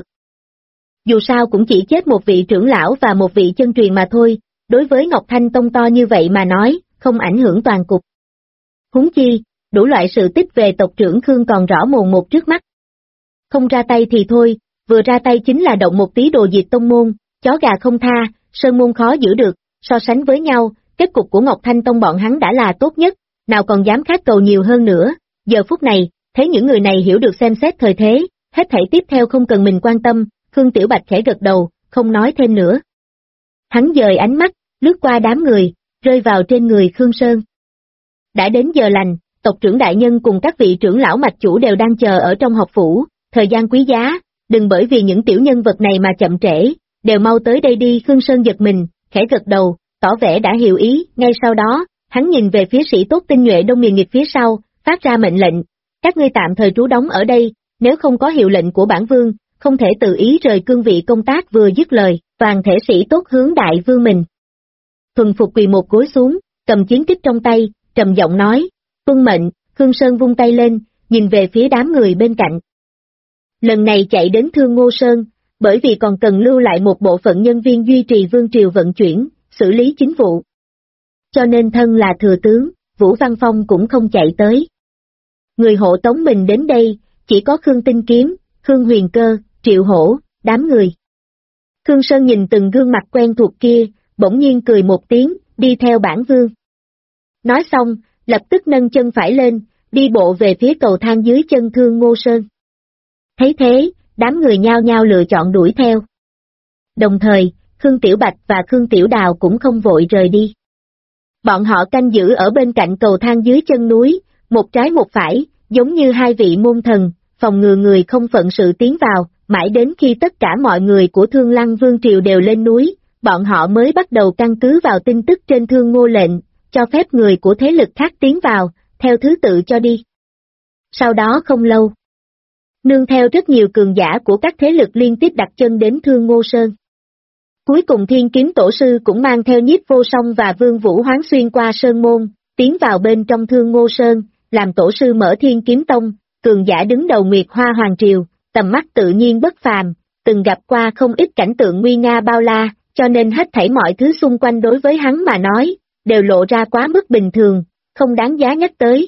Dù sao cũng chỉ chết một vị trưởng lão và một vị chân truyền mà thôi, đối với Ngọc Thanh Tông to như vậy mà nói, không ảnh hưởng toàn cục. Huống chi, đủ loại sự tích về tộc trưởng Khương còn rõ mồn một trước mắt. Không ra tay thì thôi, vừa ra tay chính là động một tí đồ diệt tông môn, chó gà không tha, sơn môn khó giữ được, so sánh với nhau, kết cục của Ngọc Thanh Tông bọn hắn đã là tốt nhất, nào còn dám khát cầu nhiều hơn nữa. Giờ phút này, thấy những người này hiểu được xem xét thời thế, hết thảy tiếp theo không cần mình quan tâm, Khương Tiểu Bạch khẽ gật đầu, không nói thêm nữa. Hắn dời ánh mắt, lướt qua đám người, rơi vào trên người Khương Sơn. Đã đến giờ lành, tộc trưởng đại nhân cùng các vị trưởng lão mạch chủ đều đang chờ ở trong học phủ, thời gian quý giá, đừng bởi vì những tiểu nhân vật này mà chậm trễ, đều mau tới đây đi. Khương Sơn giật mình, khẽ gật đầu, tỏ vẻ đã hiểu ý, ngay sau đó, hắn nhìn về phía sĩ tốt tinh nhuệ đông miền nghịch phía sau, phát ra mệnh lệnh, các ngươi tạm thời trú đóng ở đây, nếu không có hiệu lệnh của bản vương, không thể tự ý rời cương vị công tác. Vừa dứt lời, toàn thể sĩ tốt hướng đại vương mình. Thuần phục quỳ một gối xuống, cầm chiến kích trong tay, trầm giọng nói, tuân mệnh. Khương Sơn vung tay lên, nhìn về phía đám người bên cạnh. Lần này chạy đến Thương Ngô Sơn, bởi vì còn cần lưu lại một bộ phận nhân viên duy trì vương triều vận chuyển, xử lý chính vụ. Cho nên thân là thừa tướng, Vũ Văn Phong cũng không chạy tới. Người hộ tống mình đến đây, chỉ có Khương Tinh Kiếm, Khương Huyền Cơ, Triệu Hổ, đám người. Khương Sơn nhìn từng gương mặt quen thuộc kia, bỗng nhiên cười một tiếng, đi theo bản vương. Nói xong, lập tức nâng chân phải lên, đi bộ về phía cầu thang dưới chân Thương Ngô Sơn. Thấy thế, đám người nhao nhao lựa chọn đuổi theo. Đồng thời, Khương Tiểu Bạch và Khương Tiểu Đào cũng không vội rời đi. Bọn họ canh giữ ở bên cạnh cầu thang dưới chân núi, một trái một phải, giống như hai vị môn thần, phòng ngừa người không phận sự tiến vào, mãi đến khi tất cả mọi người của Thương Lăng Vương Triều đều lên núi, bọn họ mới bắt đầu căn cứ vào tin tức trên Thương Ngô lệnh, cho phép người của thế lực khác tiến vào, theo thứ tự cho đi. Sau đó không lâu, nương theo rất nhiều cường giả của các thế lực liên tiếp đặt chân đến Thương Ngô Sơn. Cuối cùng Thiên Kiếm Tổ Sư cũng mang theo Nhiếp Vô Song và Vương Vũ Hoán xuyên qua Sơn Môn, tiến vào bên trong Thương Ngô Sơn, làm Tổ Sư mở Thiên Kiếm Tông, cường giả đứng đầu Nguyệt Hoa Hoàng Triều, tầm mắt tự nhiên bất phàm, từng gặp qua không ít cảnh tượng nguy nga bao la, cho nên hết thảy mọi thứ xung quanh đối với hắn mà nói, đều lộ ra quá mức bình thường, không đáng giá nhắc tới.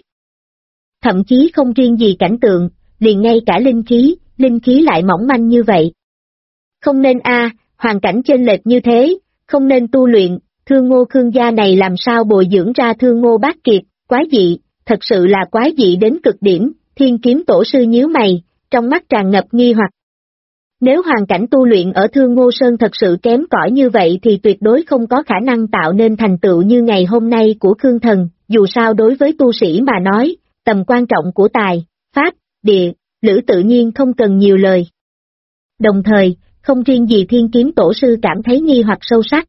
Thậm chí không riêng gì cảnh tượng, liền ngay cả linh khí lại mỏng manh như vậy. Không nên hoàn cảnh chênh lệch như thế, không nên tu luyện, Thương Ngô Khương gia này làm sao bồi dưỡng ra Thương Ngô Bát Kiệt, quái dị, thật sự là quái dị đến cực điểm. Thiên Kiếm Tổ Sư nhíu mày, trong mắt tràn ngập nghi hoặc. Nếu hoàn cảnh tu luyện ở Thương Ngô Sơn thật sự kém cỏi như vậy thì tuyệt đối không có khả năng tạo nên thành tựu như ngày hôm nay của Khương Thần, dù sao đối với tu sĩ mà nói, tầm quan trọng của tài, pháp, địa, lữ tự nhiên không cần nhiều lời. Đồng thời, không riêng gì Thiên Kiếm Tổ Sư cảm thấy nghi hoặc sâu sắc.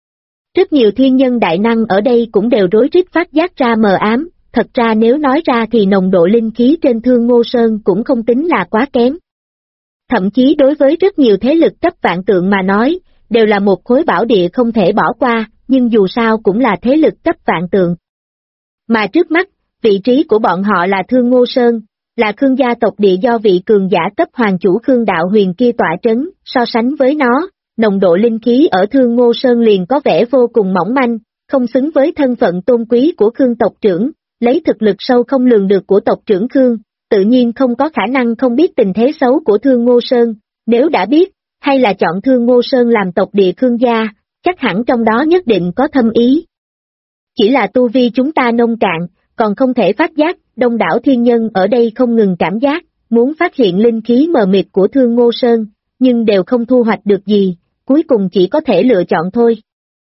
Rất nhiều thiên nhân đại năng ở đây cũng đều rối rít phát giác ra mờ ám, thật ra nếu nói ra thì nồng độ linh khí trên Thương Ngô Sơn cũng không tính là quá kém. Thậm chí đối với rất nhiều thế lực cấp vạn tượng mà nói, đều là một khối bảo địa không thể bỏ qua, nhưng dù sao cũng là thế lực cấp vạn tượng. Mà trước mắt, vị trí của bọn họ là Thương Ngô Sơn, Là Khương gia tộc địa do vị cường giả cấp hoàng chủ Khương Đạo Huyền kia tọa trấn, so sánh với nó, nồng độ linh khí ở Thương Ngô Sơn liền có vẻ vô cùng mỏng manh, không xứng với thân phận tôn quý của Khương tộc trưởng, lấy thực lực sâu không lường được của tộc trưởng Khương, tự nhiên không có khả năng không biết tình thế xấu của Thương Ngô Sơn, nếu đã biết, hay là chọn Thương Ngô Sơn làm tộc địa Khương gia, chắc hẳn trong đó nhất định có thâm ý. Chỉ là tu vi chúng ta nông cạn, còn không thể phát giác, đông đảo thiên nhân ở đây không ngừng cảm giác, muốn phát hiện linh khí mờ mịt của Thương Ngô Sơn, nhưng đều không thu hoạch được gì, cuối cùng chỉ có thể lựa chọn thôi.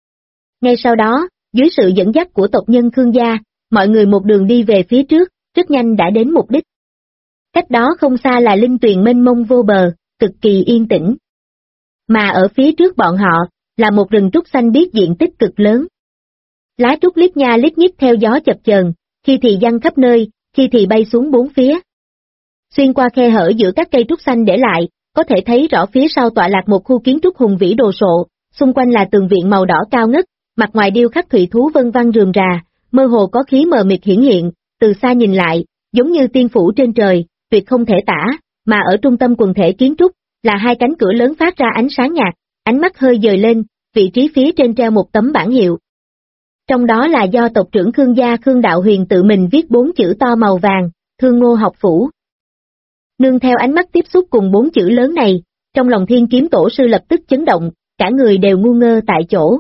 Ngay sau đó, dưới sự dẫn dắt của tộc nhân Khương gia, mọi người một đường đi về phía trước, rất nhanh đã đến mục đích. Cách đó không xa là linh tuyền mênh mông vô bờ, cực kỳ yên tĩnh. Mà ở phía trước bọn họ, là một rừng trúc xanh biếc diện tích cực lớn. Lá trúc lít nha lít nhít theo gió chập chờn, khi thì giăng khắp nơi, khi thì bay xuống bốn phía. Xuyên qua khe hở giữa các cây trúc xanh để lại, có thể thấy rõ phía sau tọa lạc một khu kiến trúc hùng vĩ đồ sộ, xung quanh là tường viện màu đỏ cao ngất, mặt ngoài điêu khắc thủy thú vân vân rườm rà, mơ hồ có khí mờ mịt hiển hiện, từ xa nhìn lại, giống như tiên phủ trên trời, tuyệt không thể tả, mà ở trung tâm quần thể kiến trúc, là hai cánh cửa lớn phát ra ánh sáng nhạt, ánh mắt hơi dời lên, vị trí phía trên treo một tấm bảng hiệu. Trong đó là do tộc trưởng Khương gia Khương Đạo Huyền tự mình viết 4 chữ to màu vàng, Thương Ngô học phủ. Nương theo ánh mắt tiếp xúc cùng 4 chữ lớn này, trong lòng Thiên Kiếm Tổ sư lập tức chấn động, cả người đều ngu ngơ tại chỗ.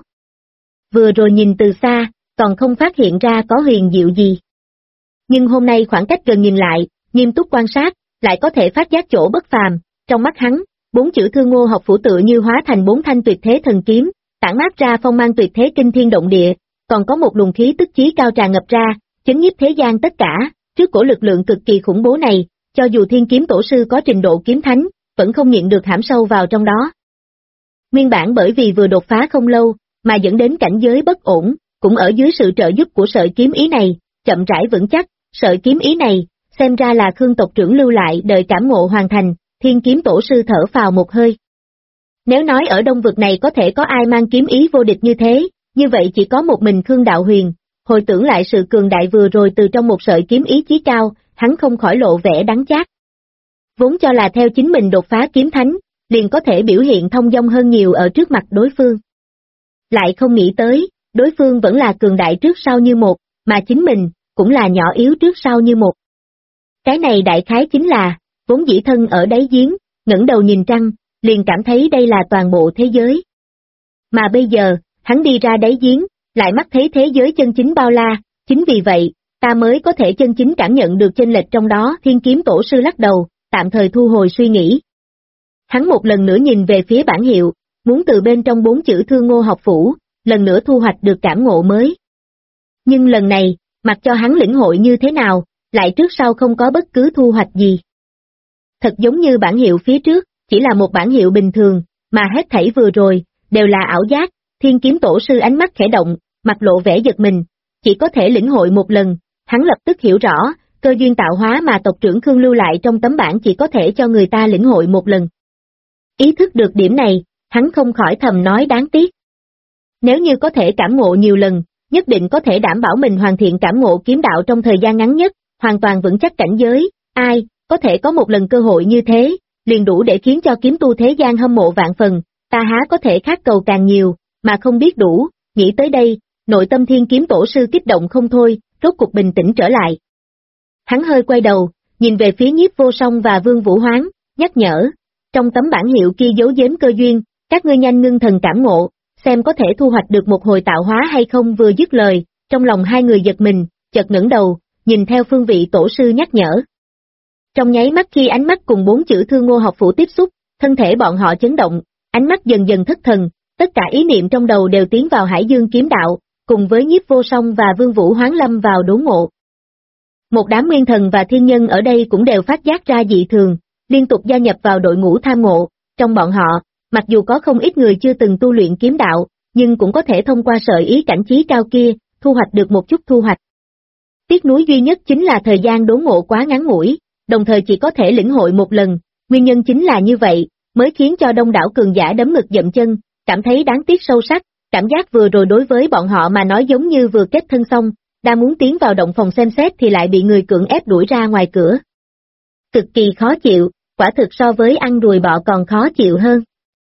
Vừa rồi nhìn từ xa, còn không phát hiện ra có huyền diệu gì. Nhưng hôm nay khoảng cách gần nhìn lại, nghiêm túc quan sát, lại có thể phát giác chỗ bất phàm, trong mắt hắn, 4 chữ Thương Ngô học phủ tựa như hóa thành 4 thanh tuyệt thế thần kiếm, tản mát ra phong mang tuyệt thế kinh thiên động địa, còn có một luồng khí tức chí cao tràn ngập ra, chấn nhiếp thế gian tất cả, trước cổ lực lượng cực kỳ khủng bố này, cho dù Thiên Kiếm Tổ sư có trình độ kiếm thánh, vẫn không nhịn được hãm sâu vào trong đó. Nguyên bản bởi vì vừa đột phá không lâu, mà dẫn đến cảnh giới bất ổn, cũng ở dưới sự trợ giúp của sợi kiếm ý này, chậm rãi vững chắc, sợi kiếm ý này, xem ra là Khương tộc trưởng lưu lại đợi cảm ngộ hoàn thành, Thiên Kiếm Tổ sư thở phào một hơi. Nếu nói ở Đông Vực này có thể có ai mang kiếm ý vô địch như thế, như vậy chỉ có một mình Khương Đạo Huyền, hồi tưởng lại sự cường đại vừa rồi từ trong một sợi kiếm ý chí cao, hắn không khỏi lộ vẻ đắng chát. Vốn cho là theo chính mình đột phá kiếm thánh, liền có thể biểu hiện thông dong hơn nhiều ở trước mặt đối phương. Lại không nghĩ tới, đối phương vẫn là cường đại trước sau như một, mà chính mình, cũng là nhỏ yếu trước sau như một. Cái này đại khái chính là, vốn dĩ thân ở đáy giếng, ngẩng đầu nhìn trăng, liền cảm thấy đây là toàn bộ thế giới. Mà bây giờ, hắn đi ra đáy giếng, lại mắt thấy thế giới chân chính bao la, chính vì vậy, ta mới có thể chân chính cảm nhận được chênh lệch trong đó. Thiên Kiếm Tổ sư lắc đầu, tạm thời thu hồi suy nghĩ. Hắn một lần nữa nhìn về phía bảng hiệu, muốn từ bên trong 4 chữ Thương Ngô học phủ, lần nữa thu hoạch được cảm ngộ mới. Nhưng lần này, mặc cho hắn lĩnh hội như thế nào, lại trước sau không có bất cứ thu hoạch gì. Thật giống như bảng hiệu phía trước, chỉ là một bảng hiệu bình thường, mà hết thảy vừa rồi, đều là ảo giác. Thiên Kiếm Tổ sư ánh mắt khẽ động, mặt lộ vẻ giật mình, chỉ có thể lĩnh hội một lần, hắn lập tức hiểu rõ, cơ duyên tạo hóa mà tộc trưởng Khương lưu lại trong tấm bảng chỉ có thể cho người ta lĩnh hội một lần. Ý thức được điểm này, hắn không khỏi thầm nói đáng tiếc. Nếu như có thể cảm ngộ nhiều lần, nhất định có thể đảm bảo mình hoàn thiện cảm ngộ kiếm đạo trong thời gian ngắn nhất, hoàn toàn vững chắc cảnh giới, ai, có thể có một lần cơ hội như thế, liền đủ để khiến cho kiếm tu thế gian hâm mộ vạn phần, ta há có thể khát cầu càng nhiều, mà không biết đủ, nghĩ tới đây, nội tâm Thiên Kiếm Tổ sư kích động không thôi, rốt cục bình tĩnh trở lại. Hắn hơi quay đầu, nhìn về phía Nhiếp Vô Song và Vương Vũ Hoán, nhắc nhở, trong tấm bảng hiệu kia giấu giếm cơ duyên, các ngươi nhanh ngưng thần cảm ngộ, xem có thể thu hoạch được một hồi tạo hóa hay không. Vừa dứt lời, trong lòng hai người giật mình, chợt ngẩng đầu, nhìn theo phương vị tổ sư nhắc nhở. Trong nháy mắt khi ánh mắt cùng 4 chữ Thương Ngô học phủ tiếp xúc, thân thể bọn họ chấn động, ánh mắt dần dần thất thần, tất cả ý niệm trong đầu đều tiến vào Hải Dương kiếm đạo, cùng với Nhiếp Vô Song và Vương Vũ Hoán lâm vào đốn ngộ. Một đám nguyên thần và thiên nhân ở đây cũng đều phát giác ra dị thường, liên tục gia nhập vào đội ngũ tham ngộ, trong bọn họ, mặc dù có không ít người chưa từng tu luyện kiếm đạo, nhưng cũng có thể thông qua sợi ý cảnh trí cao kia, thu hoạch được một chút thu hoạch. Tiếc nuối duy nhất chính là thời gian đốn ngộ quá ngắn ngủi, đồng thời chỉ có thể lĩnh hội một lần, nguyên nhân chính là như vậy, mới khiến cho đông đảo cường giả đấm ngực dậm chân, cảm thấy đáng tiếc sâu sắc, cảm giác vừa rồi đối với bọn họ mà nói giống như vừa kết thân xong, đang muốn tiến vào động phòng xem xét thì lại bị người cưỡng ép đuổi ra ngoài cửa. cực kỳ khó chịu, quả thực so với ăn đùi bọ còn khó chịu hơn.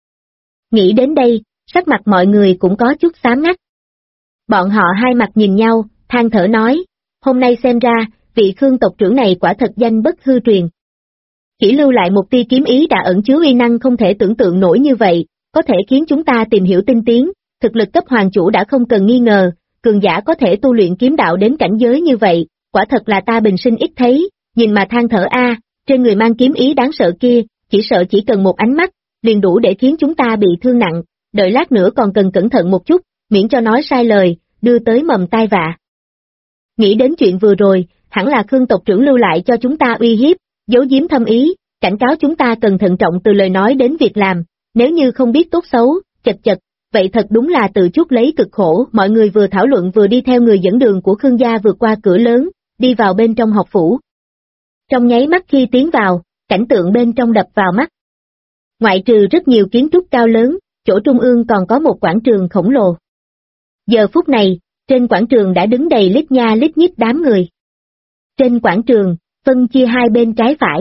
Nghĩ đến đây, sắc mặt mọi người cũng có chút xám ngắt. Bọn họ hai mặt nhìn nhau, than thở nói, hôm nay xem ra, vị Khương tộc trưởng này quả thật danh bất hư truyền. Chỉ lưu lại một tia kiếm ý đã ẩn chứa uy năng không thể tưởng tượng nổi như vậy, có thể khiến chúng ta tìm hiểu tinh tiến, thực lực cấp hoàng chủ đã không cần nghi ngờ, cường giả có thể tu luyện kiếm đạo đến cảnh giới như vậy, quả thật là ta bình sinh ít thấy, nhìn mà than thở a, trên người mang kiếm ý đáng sợ kia, chỉ sợ chỉ cần một ánh mắt, liền đủ để khiến chúng ta bị thương nặng, đợi lát nữa còn cần cẩn thận một chút, miễn cho nói sai lời, đưa tới mầm tai vạ. Nghĩ đến chuyện vừa rồi, hẳn là Khương tộc trưởng lưu lại cho chúng ta uy hiếp, giấu giếm thâm ý, cảnh cáo chúng ta cần thận trọng từ lời nói đến việc làm, nếu như không biết tốt xấu, chật chật, vậy thật đúng là tự chuốc lấy cực khổ. Mọi người vừa thảo luận vừa đi theo người dẫn đường của Khương gia vượt qua cửa lớn, đi vào bên trong học phủ. Trong nháy mắt khi tiến vào, cảnh tượng bên trong đập vào mắt. Ngoại trừ rất nhiều kiến trúc cao lớn, chỗ trung ương còn có một quảng trường khổng lồ. Giờ phút này, trên quảng trường đã đứng đầy lít nha lít nhít đám người. Trên quảng trường, phân chia hai bên trái phải.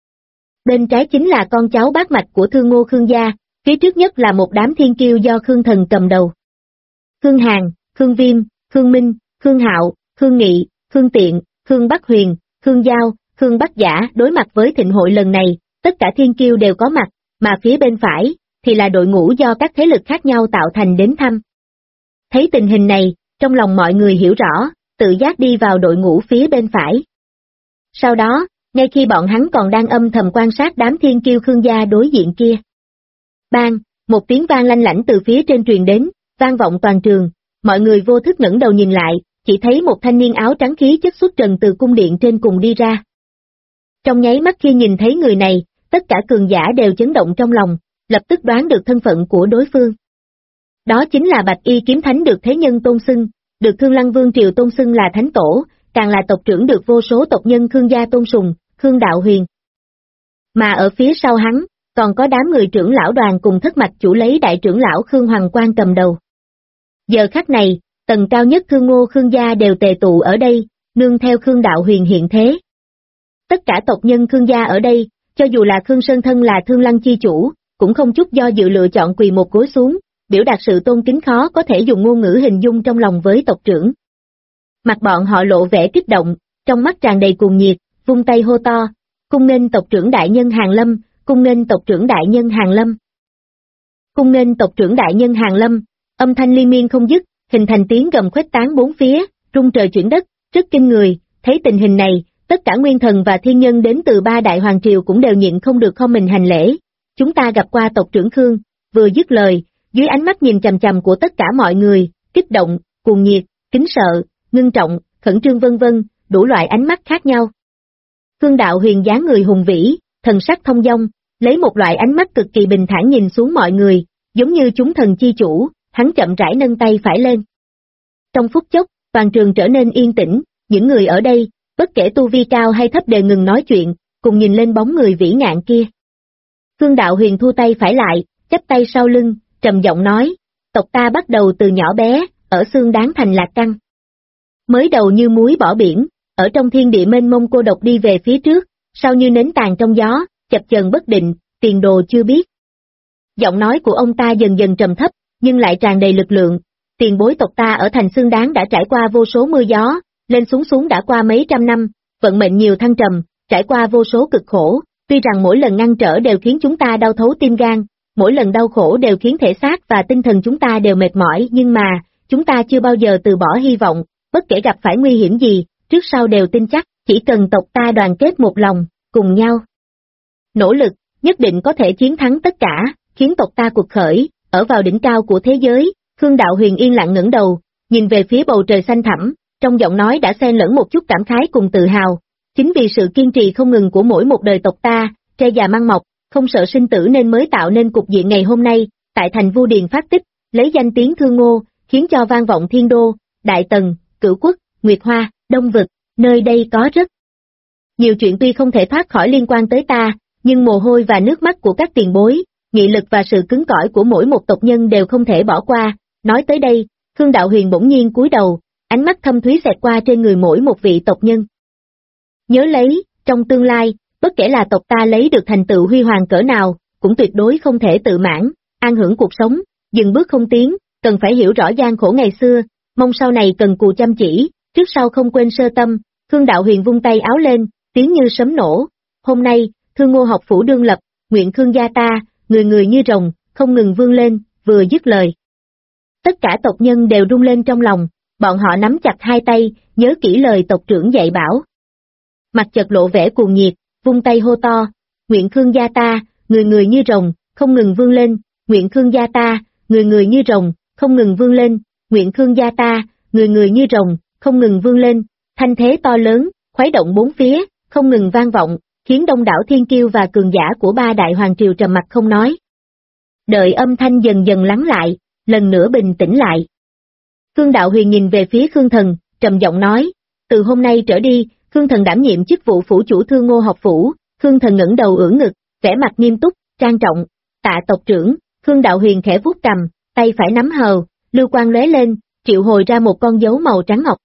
Bên trái chính là con cháu bát mạch của Thương Ngô Khương gia, phía trước nhất là một đám thiên kiêu do Khương Thần cầm đầu. Khương Hàn, Khương Viêm, Khương Minh, Khương Hạo, Khương Nghị, Khương Tiện, Khương Bắc Huyền, Khương Giao, Khương Bắc Giả. Đối mặt với thịnh hội lần này, tất cả thiên kiêu đều có mặt, mà phía bên phải thì là đội ngũ do các thế lực khác nhau tạo thành đến thăm. Thấy tình hình này, trong lòng mọi người hiểu rõ, tự giác đi vào đội ngũ phía bên phải. Sau đó, ngay khi bọn hắn còn đang âm thầm quan sát đám thiên kiêu Khương gia đối diện kia. Bang, một tiếng vang lanh lảnh từ phía trên truyền đến, vang vọng toàn trường, mọi người vô thức ngẩng đầu nhìn lại, chỉ thấy một thanh niên áo trắng khí chất xuất trần từ cung điện trên cùng đi ra. Trong nháy mắt khi nhìn thấy người này, tất cả cường giả đều chấn động trong lòng, lập tức đoán được thân phận của đối phương. Đó chính là Bạch Y Kiếm Thánh được thế nhân tôn xưng, được Thương Lăng Vương triều tôn xưng là thánh tổ, càng là tộc trưởng được vô số tộc nhân Khương gia tôn sùng, Khương Đạo Huyền. Mà ở phía sau hắn, còn có đám người trưởng lão đoàn cùng thất mạch chủ lấy đại trưởng lão Khương Hoàng Quang cầm đầu. Giờ khắc này, tầng cao nhất Thương Ngô Khương gia đều tề tụ ở đây, nương theo Khương Đạo Huyền hiện thế. Tất cả tộc nhân Khương gia ở đây, cho dù là Khương Sơn thân là Thương Lăng chi chủ, cũng không chút do dự lựa chọn quỳ một gối xuống, biểu đạt sự tôn kính khó có thể dùng ngôn ngữ hình dung trong lòng với tộc trưởng. Mặt bọn họ lộ vẻ kích động, trong mắt tràn đầy cuồng nhiệt, vung tay hô to, cung nghênh tộc trưởng đại nhân Hàn Lâm, cung nghênh tộc trưởng đại nhân Hàn Lâm. Cung nghênh tộc trưởng đại nhân Hàn Lâm, âm thanh liên miên không dứt, hình thành tiếng gầm khuếch tán bốn phía, rung trời chuyển đất, rất kinh người. Thấy tình hình này, tất cả nguyên thần và thiên nhân đến từ ba đại hoàng triều cũng đều nhịn không được không mình hành lễ. Chúng ta gặp qua tộc trưởng Khương. Vừa dứt lời, dưới ánh mắt nhìn chằm chằm của tất cả mọi người, kích động, cuồng nhiệt, kính sợ, ngưng trọng, khẩn trương vân vân, đủ loại ánh mắt khác nhau. Khương Đạo Huyền dáng người hùng vĩ, thần sắc thông dong, lấy một loại ánh mắt cực kỳ bình thản nhìn xuống mọi người, giống như chúng thần chi chủ, hắn chậm rãi nâng tay phải lên. Trong phút chốc, toàn trường trở nên yên tĩnh, những người ở đây, bất kể tu vi cao hay thấp đều ngừng nói chuyện, cùng nhìn lên bóng người vĩ ngạn kia. Khương Đạo Huyền thu tay phải lại, chắp tay sau lưng, trầm giọng nói, tộc ta bắt đầu từ nhỏ bé, ở xương đáng thành lạc căn. Mới đầu như muối bỏ biển, ở trong thiên địa mênh mông cô độc đi về phía trước, sau như nến tàn trong gió, chập chờn bất định, tiền đồ chưa biết. Giọng nói của ông ta dần dần trầm thấp, nhưng lại tràn đầy lực lượng. Tiền bối tộc ta ở thành xương đáng đã trải qua vô số mưa gió, lên xuống đã qua mấy trăm năm, vận mệnh nhiều thăng trầm, trải qua vô số cực khổ, tuy rằng mỗi lần ngăn trở đều khiến chúng ta đau thấu tim gan, mỗi lần đau khổ đều khiến thể xác và tinh thần chúng ta đều mệt mỏi, nhưng mà, chúng ta chưa bao giờ từ bỏ hy vọng, bất kể gặp phải nguy hiểm gì, trước sau đều tin chắc, chỉ cần tộc ta đoàn kết một lòng, cùng nhau nỗ lực, nhất định có thể chiến thắng tất cả, khiến tộc ta cuộc khởi, ở vào đỉnh cao của thế giới. Khương Đạo Huyền yên lặng ngẩng đầu, nhìn về phía bầu trời xanh thẳm, trong giọng nói đã xen lẫn một chút cảm khái cùng tự hào. Chính vì sự kiên trì không ngừng của mỗi một đời tộc ta, tre già măng mọc, không sợ sinh tử nên mới tạo nên cục diện ngày hôm nay, tại thành Vu Điền phát tích, lấy danh tiếng Thương Ngô, khiến cho vang vọng thiên đô, Đại Tần, Cửu Quốc, Nguyệt Hoa, Đông Vực, nơi đây có rất nhiều chuyện tuy không thể thoát khỏi liên quan tới ta, nhưng mồ hôi và nước mắt của các tiền bối, nghị lực và sự cứng cỏi của mỗi một tộc nhân đều không thể bỏ qua. Nói tới đây, Khương Đạo Huyền bỗng nhiên cúi đầu, ánh mắt thâm thúy xẹt qua trên người mỗi một vị tộc nhân. Nhớ lấy, trong tương lai, bất kể là tộc ta lấy được thành tựu huy hoàng cỡ nào, cũng tuyệt đối không thể tự mãn, an hưởng cuộc sống, dừng bước không tiến, cần phải hiểu rõ gian khổ ngày xưa, mong sau này cần cù chăm chỉ, trước sau không quên sơ tâm. Khương Đạo Huyền vung tay áo lên, tiếng như sấm nổ. Hôm nay, Thương Ngô học phủ đương lập, nguyện Khương gia ta, người người như rồng, không ngừng vươn lên, vừa dứt lời. Tất cả tộc nhân đều rung lên trong lòng, bọn họ nắm chặt hai tay, nhớ kỹ lời tộc trưởng dạy bảo. Mặt chợt lộ vẻ cuồng nhiệt, vung tay hô to, nguyện Khương gia ta, người người như rồng, không ngừng vươn lên, nguyện Khương gia ta, người người như rồng, không ngừng vươn lên, nguyện Khương gia ta, người người như rồng, không ngừng vươn lên. Thanh thế to lớn, khuấy động bốn phía, không ngừng vang vọng, khiến đông đảo thiên kiêu và cường giả của ba đại hoàng triều trầm mặc không nói. Đợi âm thanh dần dần lắng lại, lần nữa bình tĩnh lại. Khương Đạo Huyền nhìn về phía Khương Thần, trầm giọng nói, từ hôm nay trở đi, Khương Thần đảm nhiệm chức vụ phủ chủ Thương Ngô học phủ. Khương Thần ngẩng đầu ưỡn ngực, vẻ mặt nghiêm túc, trang trọng, tạ tộc trưởng. Khương Đạo Huyền khẽ vuốt cầm, tay phải nắm hờ, lưu quang lóe lên, triệu hồi ra một con dấu màu trắng ngọc.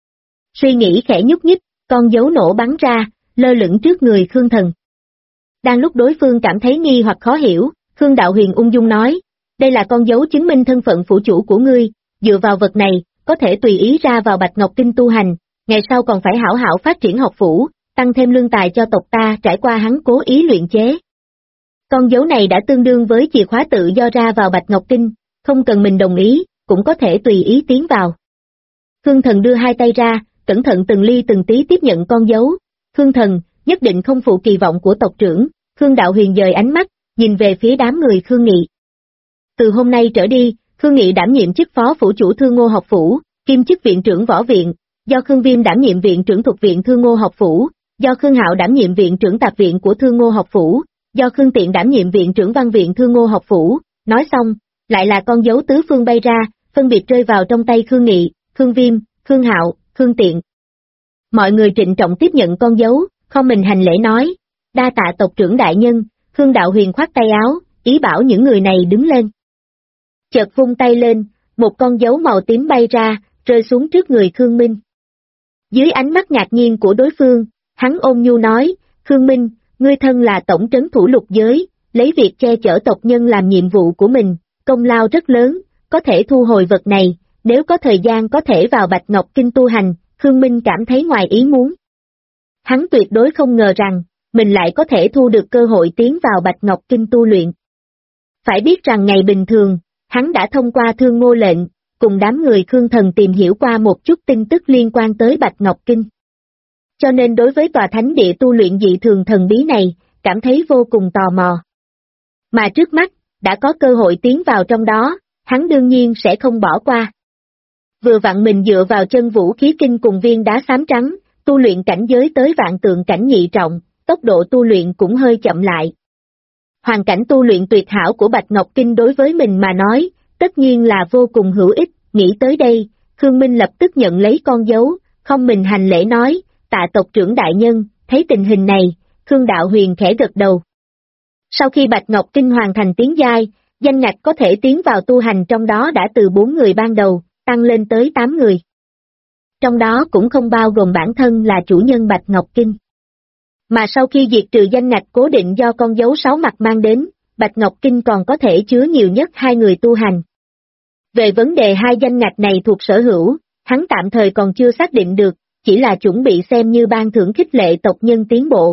Suy nghĩ khẽ nhúc nhích, con dấu nổ bắn ra, lơ lửng trước người Khương Thần. Đang lúc đối phương cảm thấy nghi hoặc khó hiểu, Khương Đạo Huyền ung dung nói, đây là con dấu chứng minh thân phận phủ chủ của ngươi, dựa vào vật này, có thể tùy ý ra vào Bạch Ngọc Kinh tu hành, ngày sau còn phải hảo hảo phát triển học phủ, tăng thêm lương tài cho tộc ta. Trải qua hắn cố ý luyện chế. Con dấu này đã tương đương với chìa khóa tự do ra vào Bạch Ngọc Kinh, không cần mình đồng ý, cũng có thể tùy ý tiến vào. Khương Thần đưa hai tay ra, cẩn thận từng ly từng tí tiếp nhận con dấu. Khương Thần, nhất định không phụ kỳ vọng của tộc trưởng. Khương Đạo Huyền dời ánh mắt, nhìn về phía đám người Khương Nghị. Từ hôm nay trở đi, Khương Nghị đảm nhiệm chức phó phủ chủ Thương Ngô học phủ, kiêm chức viện trưởng võ viện, do Khương Viêm đảm nhiệm viện trưởng thuộc viện Thương Ngô học phủ, do Khương Hạo đảm nhiệm viện trưởng tạp viện của Thương Ngô học phủ, do Khương Tiện đảm nhiệm viện trưởng văn viện Thương Ngô học phủ. Nói xong, lại là con dấu tứ phương bay ra, phân biệt rơi vào trong tay Khương Nghị, Khương Viêm, Khương Hạo, Khương Tiện. Mọi người trịnh trọng tiếp nhận con dấu, không mình hành lễ nói, đa tạ tộc trưởng đại nhân. Khương Đạo Huyền khoát tay áo, ý bảo những người này đứng lên. Chợt vung tay lên, một con dấu màu tím bay ra, rơi xuống trước người Khương Minh. Dưới ánh mắt ngạc nhiên của đối phương, hắn ôn nhu nói, Khương Minh, ngươi thân là tổng trấn thủ lục giới, lấy việc che chở tộc nhân làm nhiệm vụ của mình, công lao rất lớn, có thể thu hồi vật này, nếu có thời gian có thể vào Bạch Ngọc Kinh tu hành. Khương Minh cảm thấy ngoài ý muốn. Hắn tuyệt đối không ngờ rằng, mình lại có thể thu được cơ hội tiến vào Bạch Ngọc Kinh tu luyện. Phải biết rằng ngày bình thường, hắn đã thông qua Thương Ngô lệnh, cùng đám người Khương Thần tìm hiểu qua một chút tin tức liên quan tới Bạch Ngọc Kinh. Cho nên đối với tòa thánh địa tu luyện dị thường thần bí này, cảm thấy vô cùng tò mò. Mà trước mắt, đã có cơ hội tiến vào trong đó, hắn đương nhiên sẽ không bỏ qua. Vừa vặn mình dựa vào chân vũ khí kinh cùng viên đá xám trắng, tu luyện cảnh giới tới vạn tượng cảnh nhị trọng, tốc độ tu luyện cũng hơi chậm lại. Hoàn cảnh tu luyện tuyệt hảo của Bạch Ngọc Kinh đối với mình mà nói, tất nhiên là vô cùng hữu ích. Nghĩ tới đây, Khương Minh lập tức nhận lấy con dấu, không mình hành lễ nói, tạ tộc trưởng đại nhân. Thấy tình hình này, Khương Đạo Huyền khẽ gật đầu. Sau khi Bạch Ngọc Kinh hoàn thành tiến giai, danh ngạch có thể tiến vào tu hành trong đó đã từ 4 người ban đầu, tăng lên tới 8 người. Trong đó cũng không bao gồm bản thân là chủ nhân Bạch Ngọc Kinh. Mà sau khi diệt trừ danh ngạch cố định do con dấu 6 mặt mang đến, Bạch Ngọc Kinh còn có thể chứa nhiều nhất 2 người tu hành. Về vấn đề 2 danh ngạch này thuộc sở hữu, hắn tạm thời còn chưa xác định được, chỉ là chuẩn bị xem như ban thưởng khích lệ tộc nhân tiến bộ.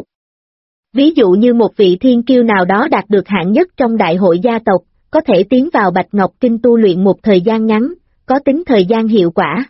Ví dụ như một vị thiên kiêu nào đó đạt được hạng nhất trong đại hội gia tộc, có thể tiến vào Bạch Ngọc Kinh tu luyện một thời gian ngắn, có tính thời gian hiệu quả.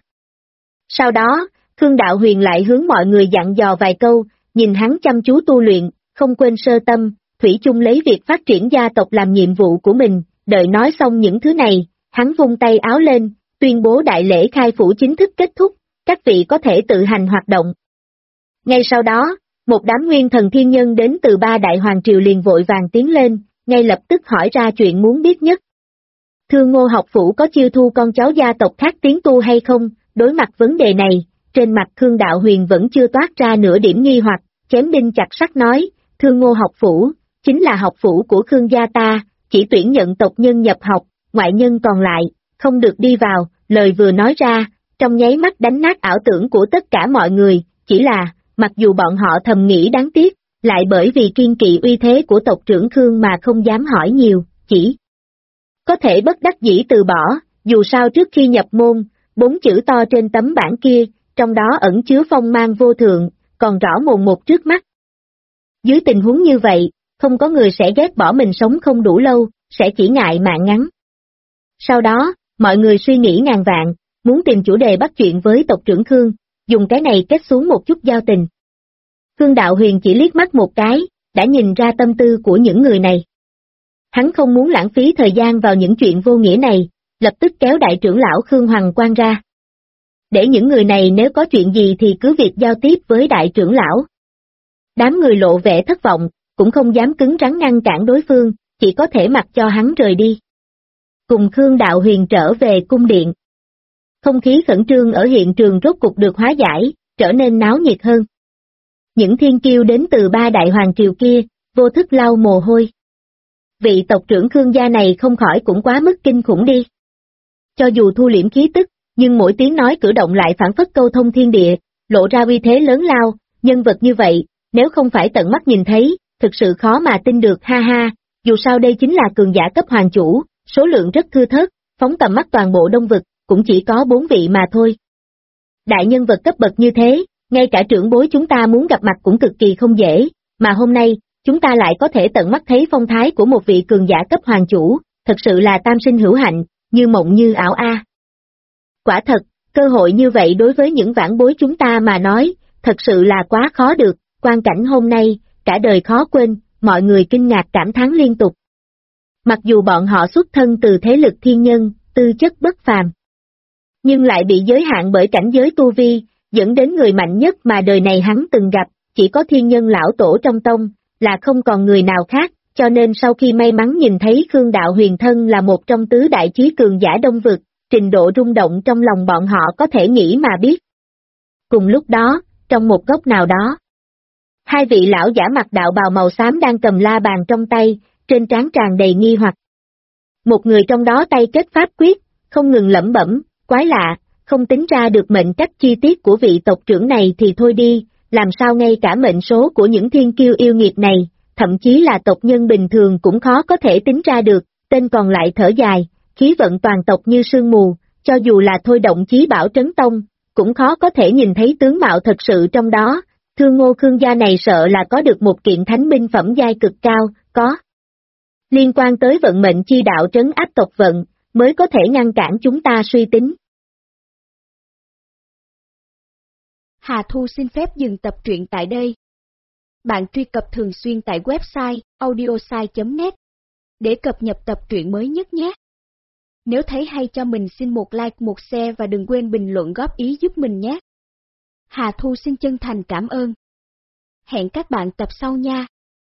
Sau đó, Khương Đạo Huyền lại hướng mọi người dặn dò vài câu, nhìn hắn chăm chú tu luyện, không quên sơ tâm, thủy chung lấy việc phát triển gia tộc làm nhiệm vụ của mình. Đợi nói xong những thứ này, hắn vung tay áo lên, tuyên bố đại lễ khai phủ chính thức kết thúc, các vị có thể tự hành hoạt động. Ngay sau đó, một đám nguyên thần thiên nhân đến từ 3 đại hoàng triều liền vội vàng tiến lên, ngay lập tức hỏi ra chuyện muốn biết nhất. Thương Ngô học phủ có chiêu thu con cháu gia tộc khác tiến tu hay không? Đối mặt vấn đề này, trên mặt Khương Đạo Huyền vẫn chưa toát ra nửa điểm nghi hoặc, chém đinh chặt sắt nói, Thương Ngô học phủ, chính là học phủ của Khương gia ta, chỉ tuyển nhận tộc nhân nhập học, ngoại nhân còn lại, không được đi vào. Lời vừa nói ra, trong nháy mắt đánh nát ảo tưởng của tất cả mọi người, chỉ là, mặc dù bọn họ thầm nghĩ đáng tiếc, lại bởi vì kiên kỵ uy thế của tộc trưởng Khương mà không dám hỏi nhiều, chỉ có thể bất đắc dĩ từ bỏ, dù sao trước khi nhập môn, 4 chữ to trên tấm bảng kia, trong đó ẩn chứa phong mang vô thượng, còn rõ mồn một trước mắt. Dưới tình huống như vậy, không có người sẽ ghét bỏ mình sống không đủ lâu, sẽ chỉ ngại mạng ngắn. Sau đó, mọi người suy nghĩ ngàn vạn, muốn tìm chủ đề bắt chuyện với tộc trưởng Khương, dùng cái này kết xuống một chút giao tình. Khương Đạo Huyền chỉ liếc mắt một cái, đã nhìn ra tâm tư của những người này. Hắn không muốn lãng phí thời gian vào những chuyện vô nghĩa này, lập tức kéo đại trưởng lão Khương Hoằng Quang ra. Để những người này nếu có chuyện gì thì cứ việc giao tiếp với đại trưởng lão. Đám người lộ vẻ thất vọng, cũng không dám cứng rắn ngăn cản đối phương, chỉ có thể mặc cho hắn rời đi. Cùng Khương Đạo Huyền trở về cung điện. Không khí khẩn trương ở hiện trường rốt cục được hóa giải, trở nên náo nhiệt hơn. Những thiên kiêu đến từ 3 đại hoàng triều kia, vô thức lau mồ hôi. Vị tộc trưởng Khương gia này không khỏi cũng quá mức kinh khủng đi. Cho dù thu liễm khí tức, nhưng mỗi tiếng nói cử động lại phản phất câu thông thiên địa, lộ ra uy thế lớn lao, nhân vật như vậy, nếu không phải tận mắt nhìn thấy, thực sự khó mà tin được ha ha, dù sao đây chính là cường giả cấp hoàng chủ, số lượng rất thưa thớt, phóng tầm mắt toàn bộ Đông Vực, cũng chỉ có 4 vị mà thôi. Đại nhân vật cấp bậc như thế, ngay cả trưởng bối chúng ta muốn gặp mặt cũng cực kỳ không dễ, mà hôm nay, chúng ta lại có thể tận mắt thấy phong thái của một vị cường giả cấp hoàng chủ, thật sự là tam sinh hữu hạnh, như mộng như ảo a. Quả thật, cơ hội như vậy đối với những vãn bối chúng ta mà nói, thật sự là quá khó được, quang cảnh hôm nay, cả đời khó quên, mọi người kinh ngạc cảm thán liên tục. Mặc dù bọn họ xuất thân từ thế lực thiên nhân, tư chất bất phàm, nhưng lại bị giới hạn bởi cảnh giới tu vi, dẫn đến người mạnh nhất mà đời này hắn từng gặp, chỉ có thiên nhân lão tổ trong tông, là không còn người nào khác, cho nên sau khi may mắn nhìn thấy Khương Đạo Huyền thân là một trong tứ đại chí cường giả Đông Vực, trình độ rung động trong lòng bọn họ có thể nghĩ mà biết. Cùng lúc đó, trong một góc nào đó, 2 vị lão giả mặc đạo bào màu xám đang cầm la bàn trong tay, trên trán tràn đầy nghi hoặc. Một người trong đó tay kết pháp quyết, không ngừng lẩm bẩm, quái lạ, không tính ra được mệnh cách chi tiết của vị tộc trưởng này thì thôi đi, làm sao ngay cả mệnh số của những thiên kiêu yêu nghiệt này, thậm chí là tộc nhân bình thường cũng khó có thể tính ra được, tên còn lại thở dài, khí vận toàn tộc như sương mù, cho dù là thôi động chí bảo trấn tông, cũng khó có thể nhìn thấy tướng mạo thật sự trong đó, Thương Ngô Khương gia này sợ là có được một kiện thánh binh phẩm giai cực cao, có liên quan tới vận mệnh chi đạo trấn áp tộc vận, mới có thể ngăn cản chúng ta suy tính. Hà Thu xin phép dừng tập truyện tại đây. Bạn truy cập thường xuyên tại website audiosai.net để cập nhật tập truyện mới nhất nhé. Nếu thấy hay cho mình xin một like, một share và đừng quên bình luận góp ý giúp mình nhé. Hà Thu xin chân thành cảm ơn. Hẹn các bạn tập sau nha.